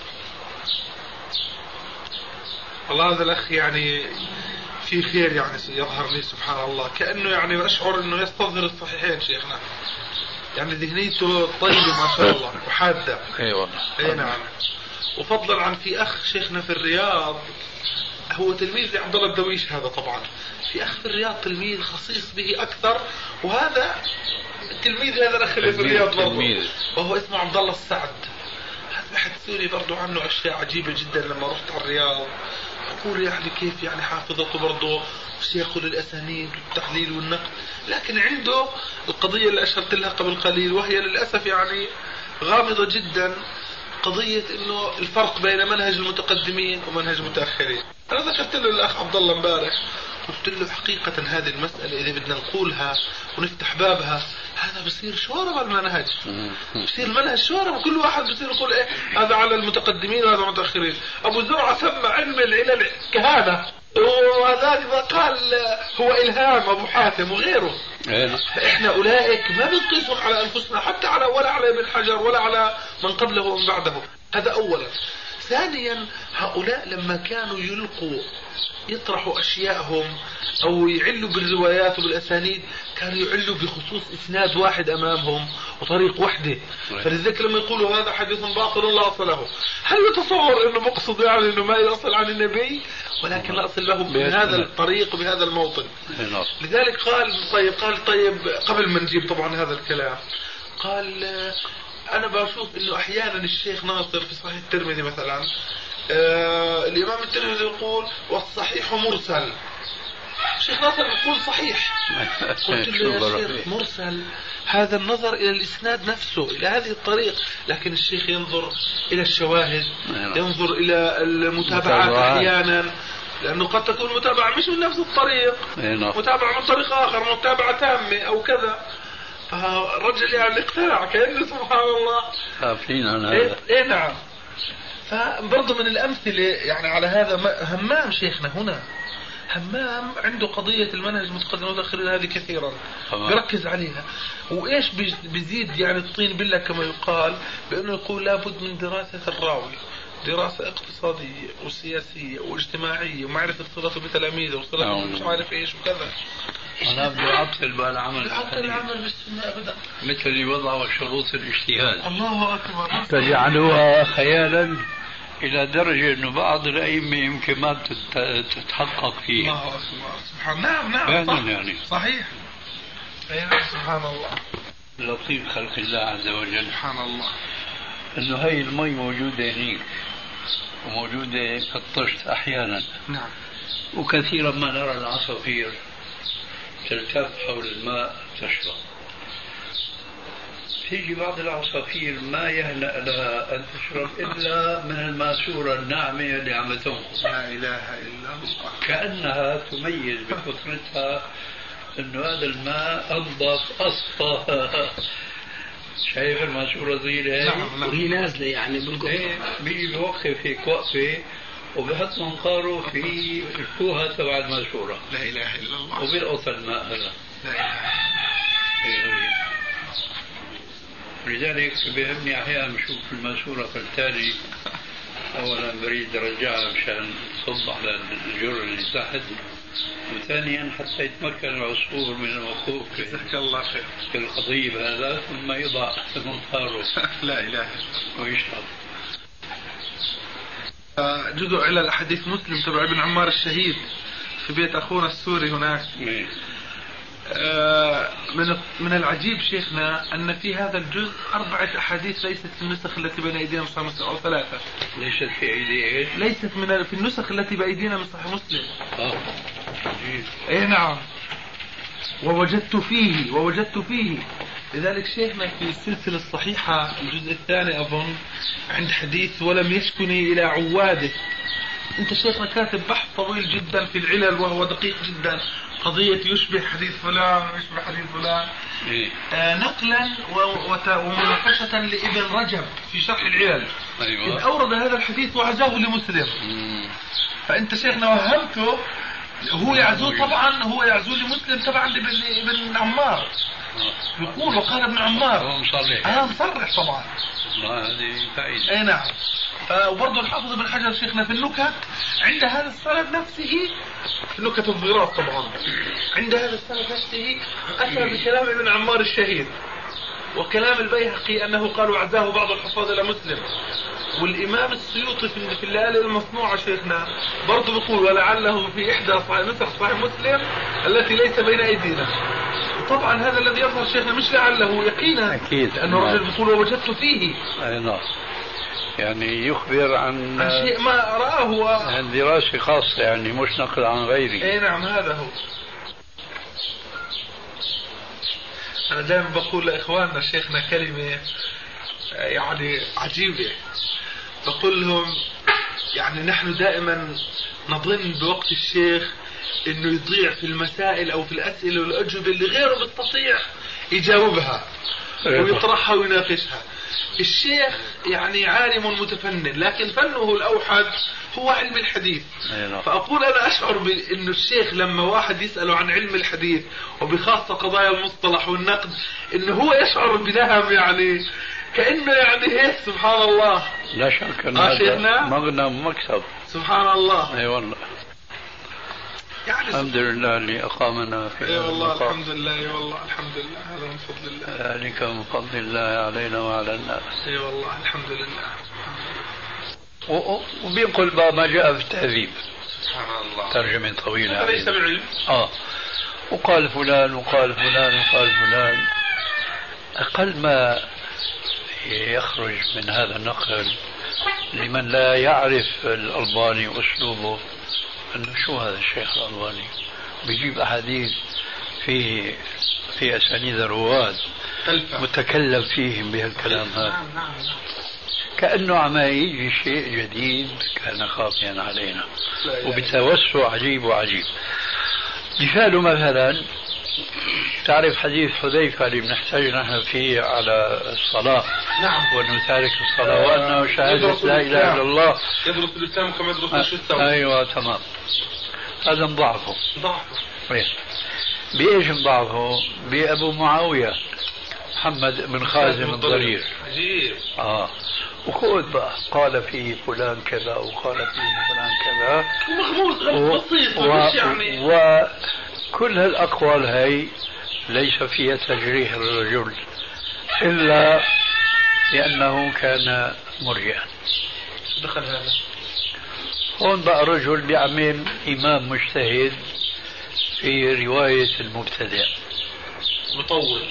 والله هذا الأخ يعني في خير يعني يظهر لي. سبحان الله، كأنه يعني أشعر أنه يستظهر الصحيحين شيخنا، يعني ذهنيته طيبة ما شاء الله وحادة. أي نعم. وفضلا عن في أخ شيخنا في الرياض، هو تلميذ لعبد الله الدويش هذا طبعا، في أخ في الرياض تلميذ خصيص به أكثر، وهذا التلميذ هذا الأخ اللي في الرياض برضه، وهو اسمه عبد الله السعد. هذا بحثوا لي برضه عنه أشياء عجيبة جدا لما رحت على الرياض. أقول يعني كيف يعني حافظته برضه وشيخه للأسانيد والتحليل والنقد، لكن عنده القضية اللي أشرت لها قبل قليل، وهي للأسف يعني غامضة جدا، قضية إنه الفرق بين منهج المتقدمين ومنهج المتأخرين. أنا ذكرت له الأخ عبد الله امبارح، قلت له حقيقة هذه المسألة إذا بدنا نقولها ونفتح بابها هذا بصير شوربة المنهج، بصير المنهج شوربة، كل واحد بصير يقول إيه هذا على المتقدمين وهذا المتأخرين. أبو زرعة سمى علم العلل كهانة، وهذا قال هو إلهام أبو حاتم وغيره. فإحنا أولئك ما بنقيسهم على أنفسنا حتى على ولا على ابن حجر ولا على من قبله ومن بعده. هذا أولا. ثانيا، هؤلاء لما كانوا يطرحوا أشياءهم أو يعلوا بالروايات وبالأسانيد، كانوا يعلوا بخصوص إسناد واحد أمامهم وطريق وحده. فلذلك لما يقولوا هذا حديث باطل لا أصل له، هل يتصور أنه مقصد يعني أنه ما يصل عن النبي، ولكن لا أصل له بهذا الطريق وبهذا الموطن. لذلك قال طيب قبل ما نجيب طبعا هذا الكلام، قال أنا بشوف أنه أحيانا الشيخ ناصر في صحيح الترمذي مثلا، الإمام الترمذي يقول والصحيح مرسل، الشيخ ناصر يقول صحيح. قلت له يا شيخ مرسل هذا النظر إلى الإسناد نفسه، إلى هذه الطريق، لكن الشيخ ينظر إلى الشواهد، ينظر إلى المتابعات أحيانا، لأنه قد تكون متابعة مش من نفس الطريق، متابعة من طريق آخر، متابعة تامة أو كذا. فالرجل يعني اقتنع كأنه سبحان الله خافين عن هذا. إيه نعم. فبرضه من الأمثلة يعني على هذا همام شيخنا هنا، همام عنده قضية المنهج المتقدم والمتأخرين هذه كثيرا بركز عليها. وإيش بيزيد يعني الطين بالله كما يقال، بأنه يقول لابد من دراسة الراوي، دراسة اقتصادية وسياسية واجتماعية ومعرفة صلته بتلاميذه وصلته مش عارف إيش وكذا. أنا بدي أعطل بالعمل بالسنة أبدا، مثل وضع شروط الاجتهاد. الله أكبر. تجعلوها خيالا إلى درجة أنه بعض الأئمة يمكن ما تتحقق فيه. الله أكبر. سبحان. نعم صح. يعني صحيح. سبحان الله. لطيف خلق الله عز وجل. سبحان الله. أنه هاي المي موجودة هنيك وموجودة في الطشت أحيانا. نعم. وكثيرا ما نرى العصافير تلتف حول الماء تشرب. تيجي بعض العصافير ما يهنأ لها أن تشرب إلا من الماسورة الناعمة اللي عم تنقص. لا إله إلا الله. كأنها تميز بفطرتها أنه هذا الماء أنظف أصفى. شايف الماسورة صغيرة؟ نعم. وهي نازلة يعني بالقطر. بيجي بوقف هيك وقفة وبحط منقاره في الفوهة تبع الماسورة. لا إله إلا الله. وبيلقط الماء هذا. لا إله. لذلك بيهمني أحيانا بشوف الماسورة فلتالي أولا بريد رجعها مشان تصب على الجر اللي تحت، وثانيا حتى يتمكن العصفور من الوقوف في القضيب هذا ثم يضع منقاره. لا إله ويشرب. جزء على الحديث مسلم تبع ابن عمار الشهيد في بيت أخونا السوري هناك. من العجيب شيخنا أن في هذا الجزء 4 أحاديث ليست في النسخ التي بين أيدينا من صحيح مسلم، أو 3 ليست في أيدي ليست في النسخ التي بأيدينا من صحيح مسلم. عجيب. أي نعم. ووجدت فيه لذلك شيخنا في السلسلة الصحيحة الجزء الثاني أظن عند حديث ولم يشكني إلى عواده. أنت شيخنا كاتب بحث طويل جدا في العلل وهو دقيق جدا، قضية يشبه حديث فلان ويشبه حديث فلان، نقلا ومناقشة لابن رجب في شرح العلل. أيوة. إذ أورد هذا الحديث وعزاه لمسلم. فأنت شيخنا وهمته، هو يعزو لمسلم تبعا لابن عمار. يقول وقال ابن عمار. هو مصرح. مصرح طبعا. هذه فائدة. اي نعم. وبرضه الحافظ ابن حجر شيخنا في النكت عند هذا السند نفسه، في نكت الضغراط طبعا، عند هذا السند نفسه أتى بكلام ابن عمار الشهير، وكلام البيهقي أنه قال وعزاه بعض الحفاظ إلى مسلم. والإمام السيوطي في الليالي المصنوعة شيخنا برضه بيقول ولعله في إحدى نسخ صحيح مسلم التي ليس بين أيدينا. طبعا هذا الذي يظهر شيخنا مش لعله، يقينا أكيد، لأنه الرجل بيقول ووجدت فيه. أي نعم. يعني يخبر عن شيء ما رآه، عن دراسة خاصة، يعني مش نقل عن غيره. اي نعم هذا هو. أنا دائما بقول لإخواننا شيخنا كلمة يعني عجيبة، بقول لهم يعني نحن دائما نظن بوقت الشيخ إنه يضيع في المسائل أو في الأسئلة والأجوبة اللي غيره بيستطيع يجاوبها ويطرحها ويناقشها. الشيخ يعني عالم متفنن، لكن فنه الأوحد هو علم الحديث. فأقول أنا أشعر بأن الشيخ لما واحد يسأله عن علم الحديث وبخاصة قضايا المصطلح والنقد، إنه هو يشعر بنهم، يعني كأنه يعني هيك سبحان الله. لا شك أن هذا مغنم مكسب. سبحان الله. أي والله. يعني الحمد لله اللي أقامنا في هذا والله الحمد لله. أي والله الحمد لله، هذا من فضل الله. ذلك من فضل الله علينا وعلى الناس. أي والله الحمد لله. وبينقل ما جاء في التهذيب. سبحان الله. ترجمة طويلة. ليس بعلم. وقال فلان وقال فلان وقال فلان. أقل ما يخرج من هذا النقل لمن لا يعرف الألباني وأسلوبه أنه شو هذا الشيخ الألباني بيجيب أحاديث في أسانيد الرواد متكلم فيهم بهالكلام هذا. كأنه عم يجي شيء جديد كان خافيا علينا وبتوسع عجيب وعجيب. مثاله مثلا تعرف حديث حذيفة اللي بنحتاج نحن فيه على الصلاة. نعم. وأنه تارك الصلاة وأنه شهادة لا إله إلا الله يدرس الإسلام كما يدرس الشتاء. أيوة تمام. هذا مضاعفه. بإيش مضاعفه؟ بأبو معاوية محمد بن خازم الضرير. عجيب. وخذ بقى قال فيه فلان كذا وقال فيه فلان كذا مغموس بسيط يعني. وكل هالأقوال هي ليس فيها تجريح الرجل إلا لأنه كان مرجئا. دخل هذا هون بقى رجل بيعمل إمام مجتهد في رواية المبتدع مطول.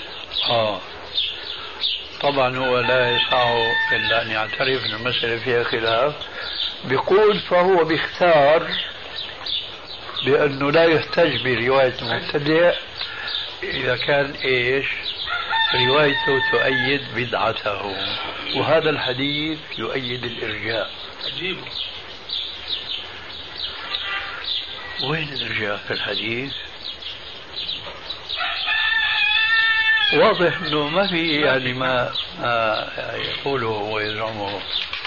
طبعا هو لا يسعه إلا أن يعترف أن المسألة فيها خلاف. بيقول فهو بيختار بأنه لا يحتج برواية المبتدع إذا كان إيش روايته تؤيد بدعته، وهذا الحديث يؤيد الإرجاء. عجيب. وين الإرجاء في الحديث؟ واضح انه ما في يعني ما يقوله ويزعمه.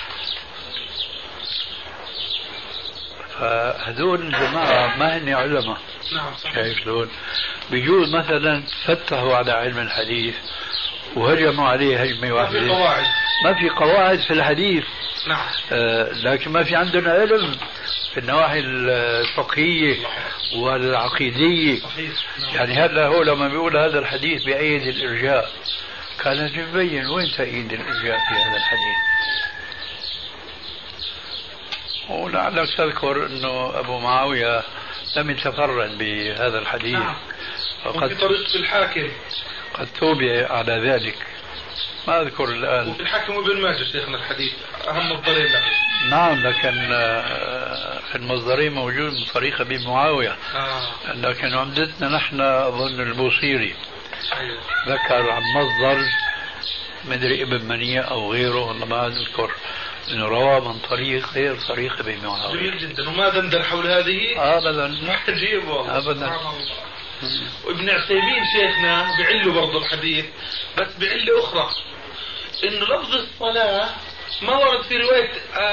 فهذول الجماعة ما هن علماء. نعم. شايف شلون؟ بيجوز مثلا فتحوا على علم الحديث وهجموا عليه هجمة واحدة. ما في قواعد في الحديث. نعم. لكن ما في عندنا علم في النواحي الفقهية والعقيدية. يعني هلا هو لما بيقول هذا الحديث بأيد الإرجاء كان يبين وين تأييد الإرجاء في هذا الحديث. ولعلك تذكر أنه أبو معاوية لم يتفرد بهذا الحديث. نعم. وفي طريقة الحاكم قد توبع على ذلك، ما أذكر الآن. وفي الحاكم وابن ماجه شيخنا الحديث أهم مصدرين له. نعم، لكن في المصدرين موجود من طريق أبي معاوية. لكن عمدتنا نحن أظن البوصيري ذكر عن مصدر مدري ابن منيع أو غيره، والله ما أذكر، إنه روى من طريق غير طريق ابن معاوية. جميل جدا. وما دندن حول هذه أبدا، عجيب والله أبدا. وابن عثيمين شيخنا بعله برضه الحديث، بس بعله أخرى، إنه لفظ الصلاة ما ورد في رواية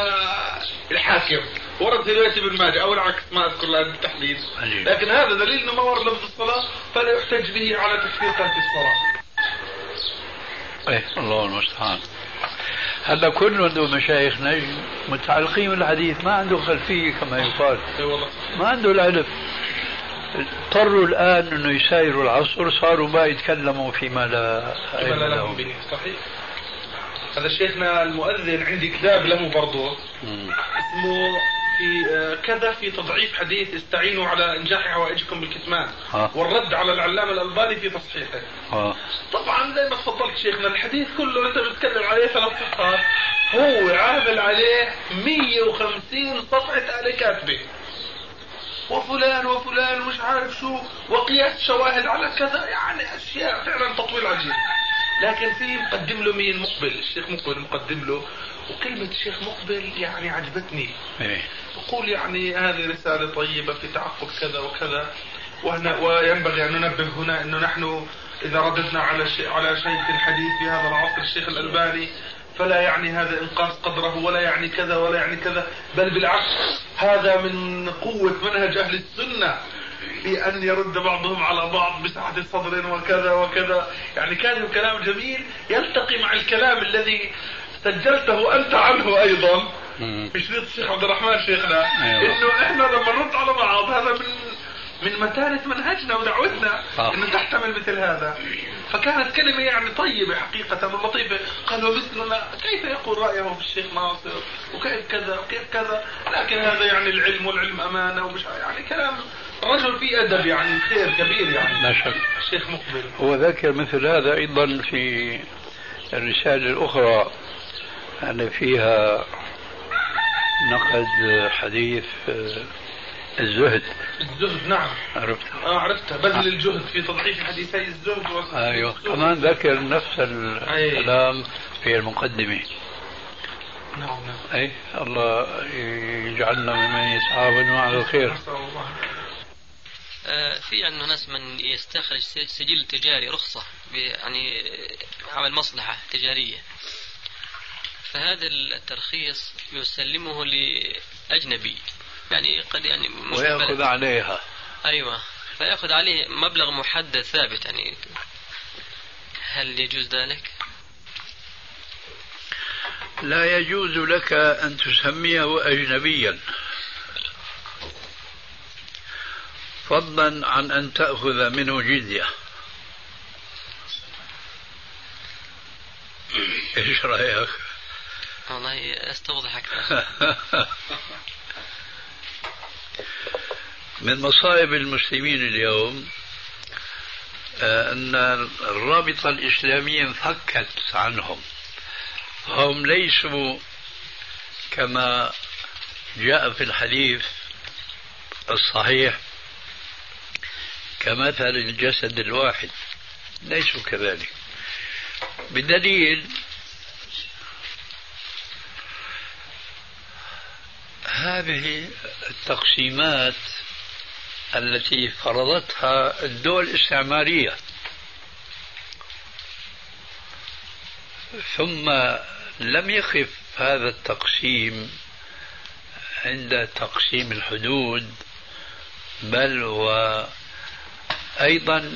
الحاكم، ورد في رواية ابن ماجه أو العكس، ما أذكر الآن بالتحديد، لكن هذا دليل إنه ما ورد لفظ الصلاة، فلا يحتج به على تكفير ترك الصلاة. إيه، الله المستعان. هذا كل مشايخنا متعلقين بالحديث، ما عنده خلفية كما يقال، ما عنده العلم. اضطروا الآن أنه يسايروا العصر، صاروا ما يتكلموا فيما لا علم لهم به. صحيح. هذا شيخنا المؤذن عندي كتاب له برضه اسمه في كذا في تضعيف حديث استعينوا على إنجاح حوائجكم بالكتمان، والرد على العلامة الألباني في تصحيحه. طبعا زي ما تفضلت شيخنا الحديث كله أنت بتتكلم عليه 3 صفحات، هو عامل عليه 150 صفحة آلة كاتبة، وفلان وفلان مش عارف شو، وقياس شواهد على كذا، يعني أشياء فعلا تطويل عجيب. لكن في مقدم له مين؟ مقبل، الشيخ مقبل مقدم له، وكلمة الشيخ مقبل يعني عجبتني. يقول يعني هذه رسالة طيبة في تعقب كذا وكذا، وينبغي أن ننبه هنا أنه نحن إذا رددنا على شيخ الحديث في هذا العصر الشيخ الألباني فلا يعني هذا إنقاص قدره، ولا يعني كذا ولا يعني كذا، بل بالعكس هذا من قوة منهج أهل السنة في أن يرد بعضهم على بعض بسعة صدر وكذا وكذا. يعني كان الكلام جميل يلتقي مع الكلام الذي سجلته أنت عنه أيضا في شريط الشيخ عبد الرحمن شيخنا، إنه إحنا لما نرد على بعض هذا من متانة منهجنا ودعوتنا إنه تحتمل مثل هذا. فكانت كلمة يعني طيبة حقيقة ولطيفة. قال ومثلنا كيف يقول رأيه في الشيخ ناصر وكيف كذا وكيف كذا، لكن هذا يعني العلم، والعلم أمانة، ومش يعني كلام رجل في أدب، يعني خير كبير يعني. لا شك. الشيخ مقبل هو ذكر مثل هذا أيضا في الرسالة الأخرى أن فيها نقد حديث الزهد. نعم عرفتها. عرفتها، بذل الجهد في تضعيف حديثي الزهد أيوه، كمان ذكر نفس الكلام في المقدمة. نعم. أي الله يجعلنا ممن يتعاونوا على الخير. في عندنا ناس من يستخرج سجل تجاري رخصة يعني عمل مصلحة تجارية، فهذا الترخيص يسلمه لأجنبي، يعني قد يعني ويأخذ عليها. أيوة، فيأخذ عليه مبلغ محدد ثابت، يعني هل يجوز ذلك؟ لا يجوز لك أن تسميه أجنبيا، فضلا عن أن تأخذ منه جزية. إيش رأيك؟ والله أستوضح أكثر. من مصائب المسلمين اليوم أن الرابطة الإسلامية انفكت عنهم، هم ليسوا كما جاء في الحديث الصحيح كمثل الجسد الواحد، ليسوا كذلك، بدليل هذه التقسيمات التي فرضتها الدول الاستعمارية، ثم لم يقف هذا التقسيم عند تقسيم الحدود، بل وأيضا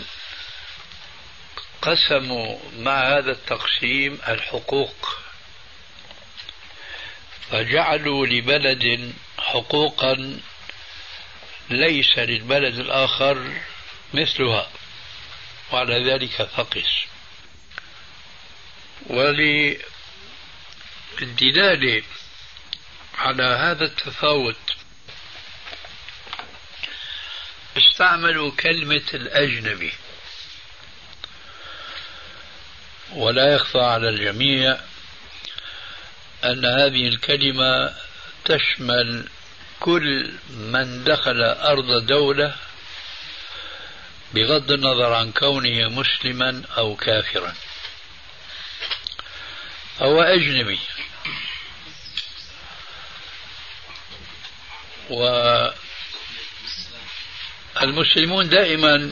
قسموا مع هذا التقسيم الحقوق، فجعلوا لبلد حقوقا ليس للبلد الآخر مثلها، وعلى ذلك فقس. وللدلالة على هذا التفاوت استعملوا كلمة الأجنبي، ولا يخفى على الجميع أن هذه الكلمة تشمل كل من دخل أرض دولة بغض النظر عن كونه مسلما أو كافرا، هو أجنبي. والمسلمون دائما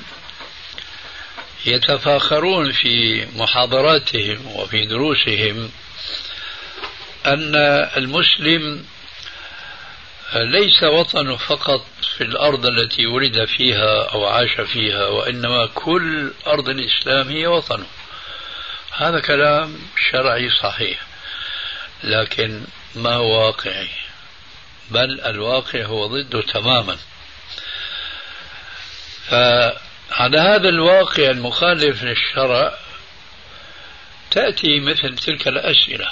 يتفاخرون في محاضراتهم وفي دروسهم أن المسلم ليس وطنه فقط في الأرض التي ولد فيها أو عاش فيها، وإنما كل أرض الإسلام هي وطنه. هذا كلام شرعي صحيح، لكن ما هو واقعي؟ بل الواقع هو ضده تماما. فعلى هذا الواقع المخالف للشرع تأتي مثل تلك الأسئلة،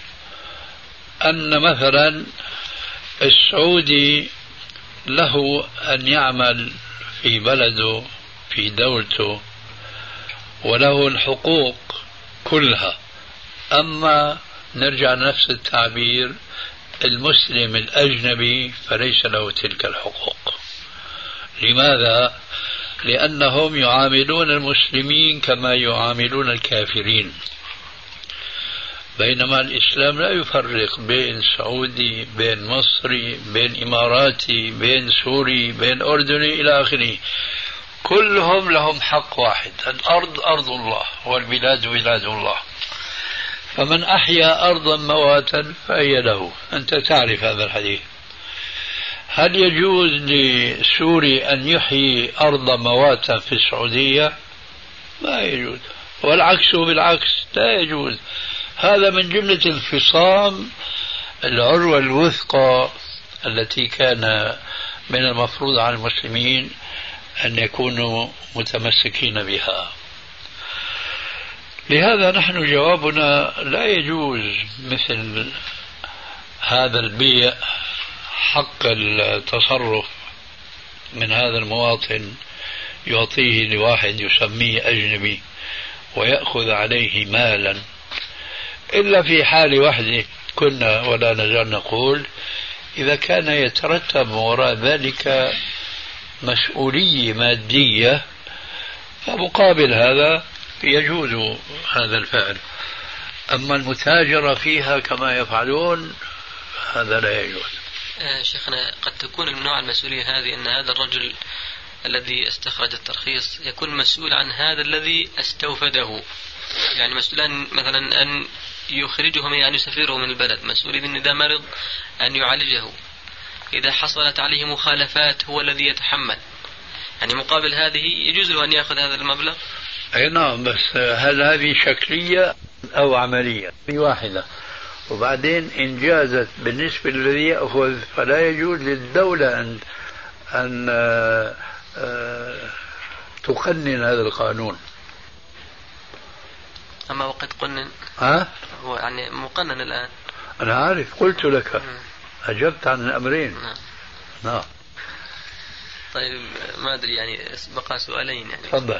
أن مثلا السعودي له أن يعمل في بلده في دولته وله الحقوق كلها، أما نرجع لنفس التعبير المسلم الأجنبي فليس له تلك الحقوق. لماذا؟ لأنهم يعاملون المسلمين كما يعاملون الكافرين، بينما الإسلام لا يفرق بين سعودي، بين مصري، بين إماراتي، بين سوري، بين أردني إلى آخره. كلهم لهم حق واحد، الأرض أرض الله والبلاد بلاد الله، فمن أحيا أرضا مواتا فهي له. أنت تعرف هذا الحديث. هل يجوز لسوري أن يحيي أرض مواتا في السعودية؟ ما يجوز، والعكس بالعكس لا يجوز. هذا من جملة انفصام العروة الوثقى التي كان من المفروض على المسلمين أن يكونوا متمسكين بها. لهذا نحن جوابنا لا يجوز مثل هذا البيع، حق التصرف من هذا المواطن يعطيه لواحد يسميه أجنبي ويأخذ عليه مالا، إلا في حال واحدة كنا ولا نزال نقول: إذا كان يترتب وراء ذلك مسؤولية مادية فمقابل هذا يجوز هذا الفعل. أما المتاجرة فيها كما يفعلون هذا لا يجوز. شيخنا، قد تكون من نوع المسؤولية هذه أن هذا الرجل الذي استخرج الترخيص يكون مسؤول عن هذا الذي استوفده، يعني مسؤولا مثلا أن يخرجه من، أن يسافره من البلد، مسؤول إن إذا مرض أن يعالجه، إذا حصلت عليه مخالفات هو الذي يتحمل، يعني مقابل هذه يجوز له أن يأخذ هذا المبلغ. أي نعم، بس هل هذه شكلية أو عملية؟ في واحدة. وبعدين إن جازت بالنسبة للذي يأخذ فلا يجوز للدولة أن تقنن هذا القانون. أما وقد قنن هو يعني مقنن الآن. أنا عارف، قلت لك أجبت عن الأمرين. نعم. طيب ما أدري، يعني بقى سؤالين يعني. تفضل.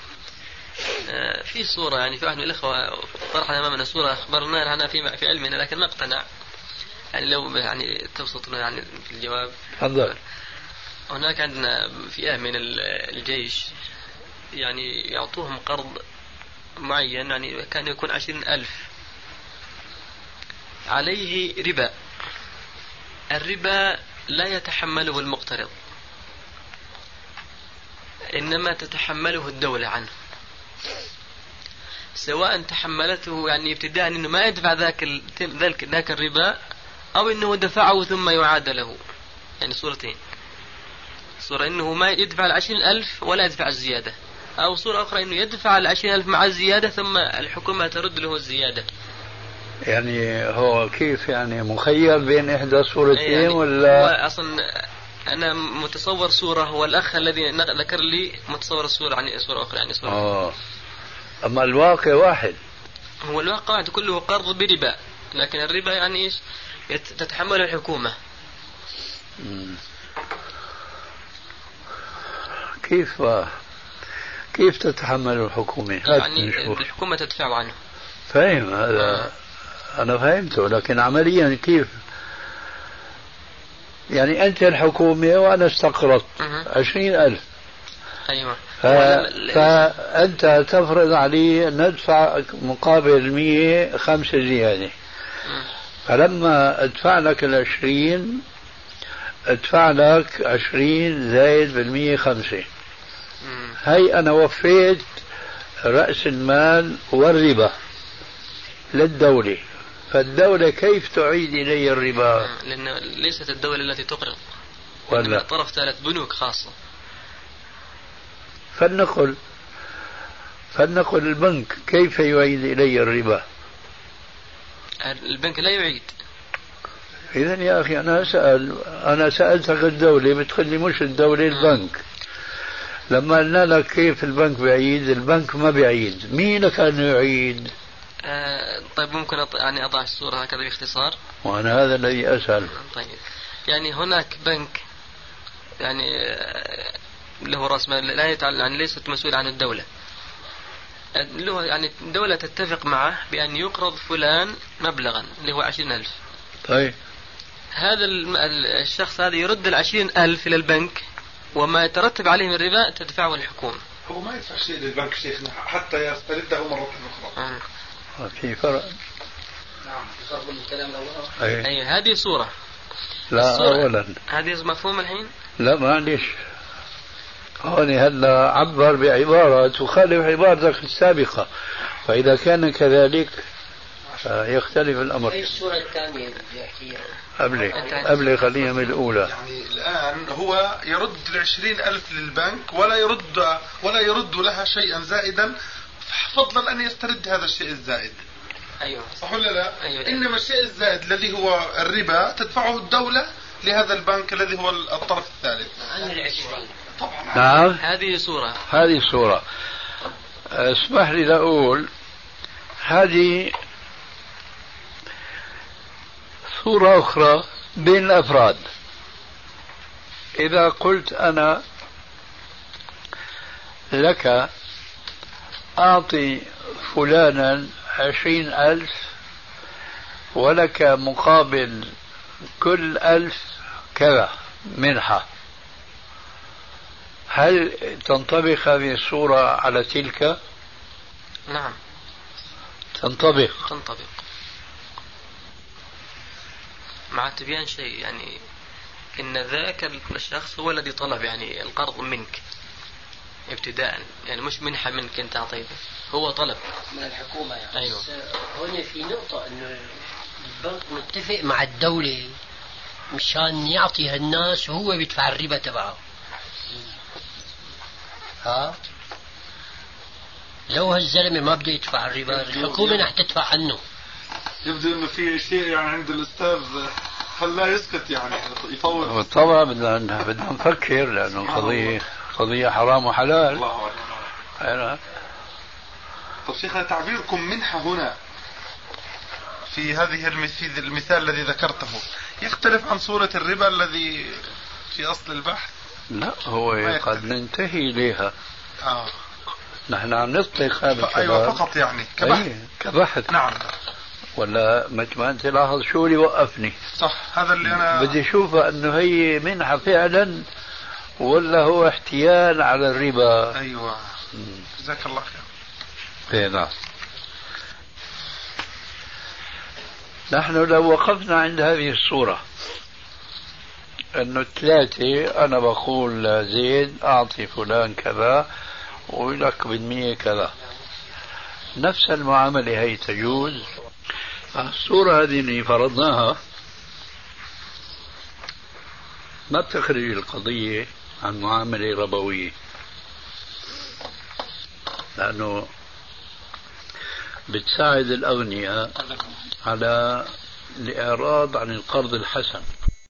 في صورة، يعني في واحد من الأخوة طرح أمامنا صورة أخبرنا عنها في علمنا لكن ما اقتنع، يعني لو يعني تبسط له يعني في الجواب. تفضل. هناك عندنا فئة من الجيش يعني يعطوهم قرض معين، يعني كان يكون 20,000 عليه ربا. الربا لا يتحمله المقترض، إنما تتحمله الدولة عنه، سواء تحملته يعني ابتداء إنه ما يدفع ذاك الربا، أو إنه دفعه ثم يعاد له. يعني صورتين: صورة إنه ما يدفع 20,000 ولا يدفع الزيادة، أو صورة أخرى إنه يدفع 20,000 مع الزيادة ثم الحكومة ترد له الزيادة. يعني هو كيف يعني مخير بين إحدى صورتين يعني ولا؟ أصلا أنا متصور صورة، والأخ الذي ذكر لي متصور الصورة يعني صورة أخرى، يعني صورة. أما الواقع واحد. هو الواقع واحد، كله قرض بربا، لكن الربا يعني إيش؟ تتحمل الحكومة. كيف تتحمل الحكومة؟ يعني الحكومة تدفع عنه. فاهم هذا أنا فهمته، لكن عمليا كيف؟ يعني أنت الحكومة وأنا استقرضت 20,000. أيوة. فأنت تفرض علي أن ندفع مقابل 100 5 زيادة. فلما ادفع لك 20 ادفع لك 20 زائد بالمية 5. هي أنا وفيت رأس المال والربا للدولة، فالدولة كيف تعيد إلي الربا؟ لأن ليست الدولة التي تقرض، ولا طرف ثالث، بنوك خاصة. فلنقل البنك كيف يعيد إلي الربا؟ البنك لا يعيد. إذن يا أخي أنا سألتك الدولة بتقول لي مش الدولة البنك. لما قلنا لك كيف البنك بيعيد، البنك ما بيعيد، مين كان يعيد؟ طيب ممكن يعني أضع الصورة هكذا باختصار؟ وأنا هذا الذي أسأل. طيب يعني هناك بنك يعني له رأس مال لا يعني ليست مسؤول عن الدولة، له يعني الدولة تتفق معه بأن يقرض فلان مبلغا اللي هو 20,000. طيب هذا الشخص هذا يرد 20,000 إلى البنك، وما يترتب عليه من الربا تدفعه الحكومة. هو ما يدفع شيء للبنك شيخنا حتى يسترده مرة أخرى. في فرق. نعم في فرق بين الكلام الأول. أي هذه صورة. لا أولا هذه مفهوم الحين؟ لا معلش، هون هلا عبر بعبارة تخالف عبارتك السابقة، فإذا كان كذلك يختلف الأمر. أي الصورة الثانية قبل خلينا من الأولى. يعني الآن هو يرد 20,000 للبنك ولا يرد لها شيئا زائدا، فضلا أن يسترد هذا الشيء الزائد. أيوة. صح ولا لا؟ أيوة. إنما الشيء الزائد الذي هو الربا تدفعه الدولة لهذا البنك الذي هو الطرف الثالث. طبعا. نعم. هذه صورة. اسمح لي لأقول هذه صورة أخرى بين الأفراد. إذا قلت أنا لك أعطي فلانا 20,000 ولك مقابل كل 1000 كذا منحة، هل تنطبق هذه الصورة على تلك؟ نعم تنطبق مع تبيان شيء، يعني إن ذاك الشخص هو الذي طلب يعني القرض منك ابتداء، يعني مش منحة منك أنت أعطيته، هو طلب من الحكومة يعني. أيوة. هنا في نقطة إنه البنك متفق مع الدولة مشان يعطي هالناس وهو بيدفع الربا تبعه. لو هالزلمة ما بده يدفع الربا الحكومة رح تدفع عنه. يبدو انه في شيء يعني عند الاستاذ خلاه يسكت يعني يطول. طبعا بدنا نفكر لانه قضية حرام وحلال. الله اكبر. طب شيخنا تعبيركم منحة هنا في هذه المثال الذي ذكرته يختلف عن صورة الربا الذي في اصل البحث؟ لا هو قد ننتهي إليها. نحن عم نطلق هذا الكلام. أيوة فقط يعني كبحث. نعم. ولا ما أنت لاحظ شو اللي وقفني؟ صح هذا اللي أنا بدي أشوفها أنه هي منحة فعلا ولا هو احتيال على الربا. أيوة جزاك الله خير. نعم. نحن لو وقفنا عند هذه الصورة أنه 3 أنا بقول زيد أعطي فلان كذا ولك بالمية كذا، نفس المعاملة هي تجوز. الصورة هذه اللي فرضناها ما بتخرج القضية عن معاملة ربوية، لأنه بتساعد الأغنياء على الإعراض عن القرض الحسن.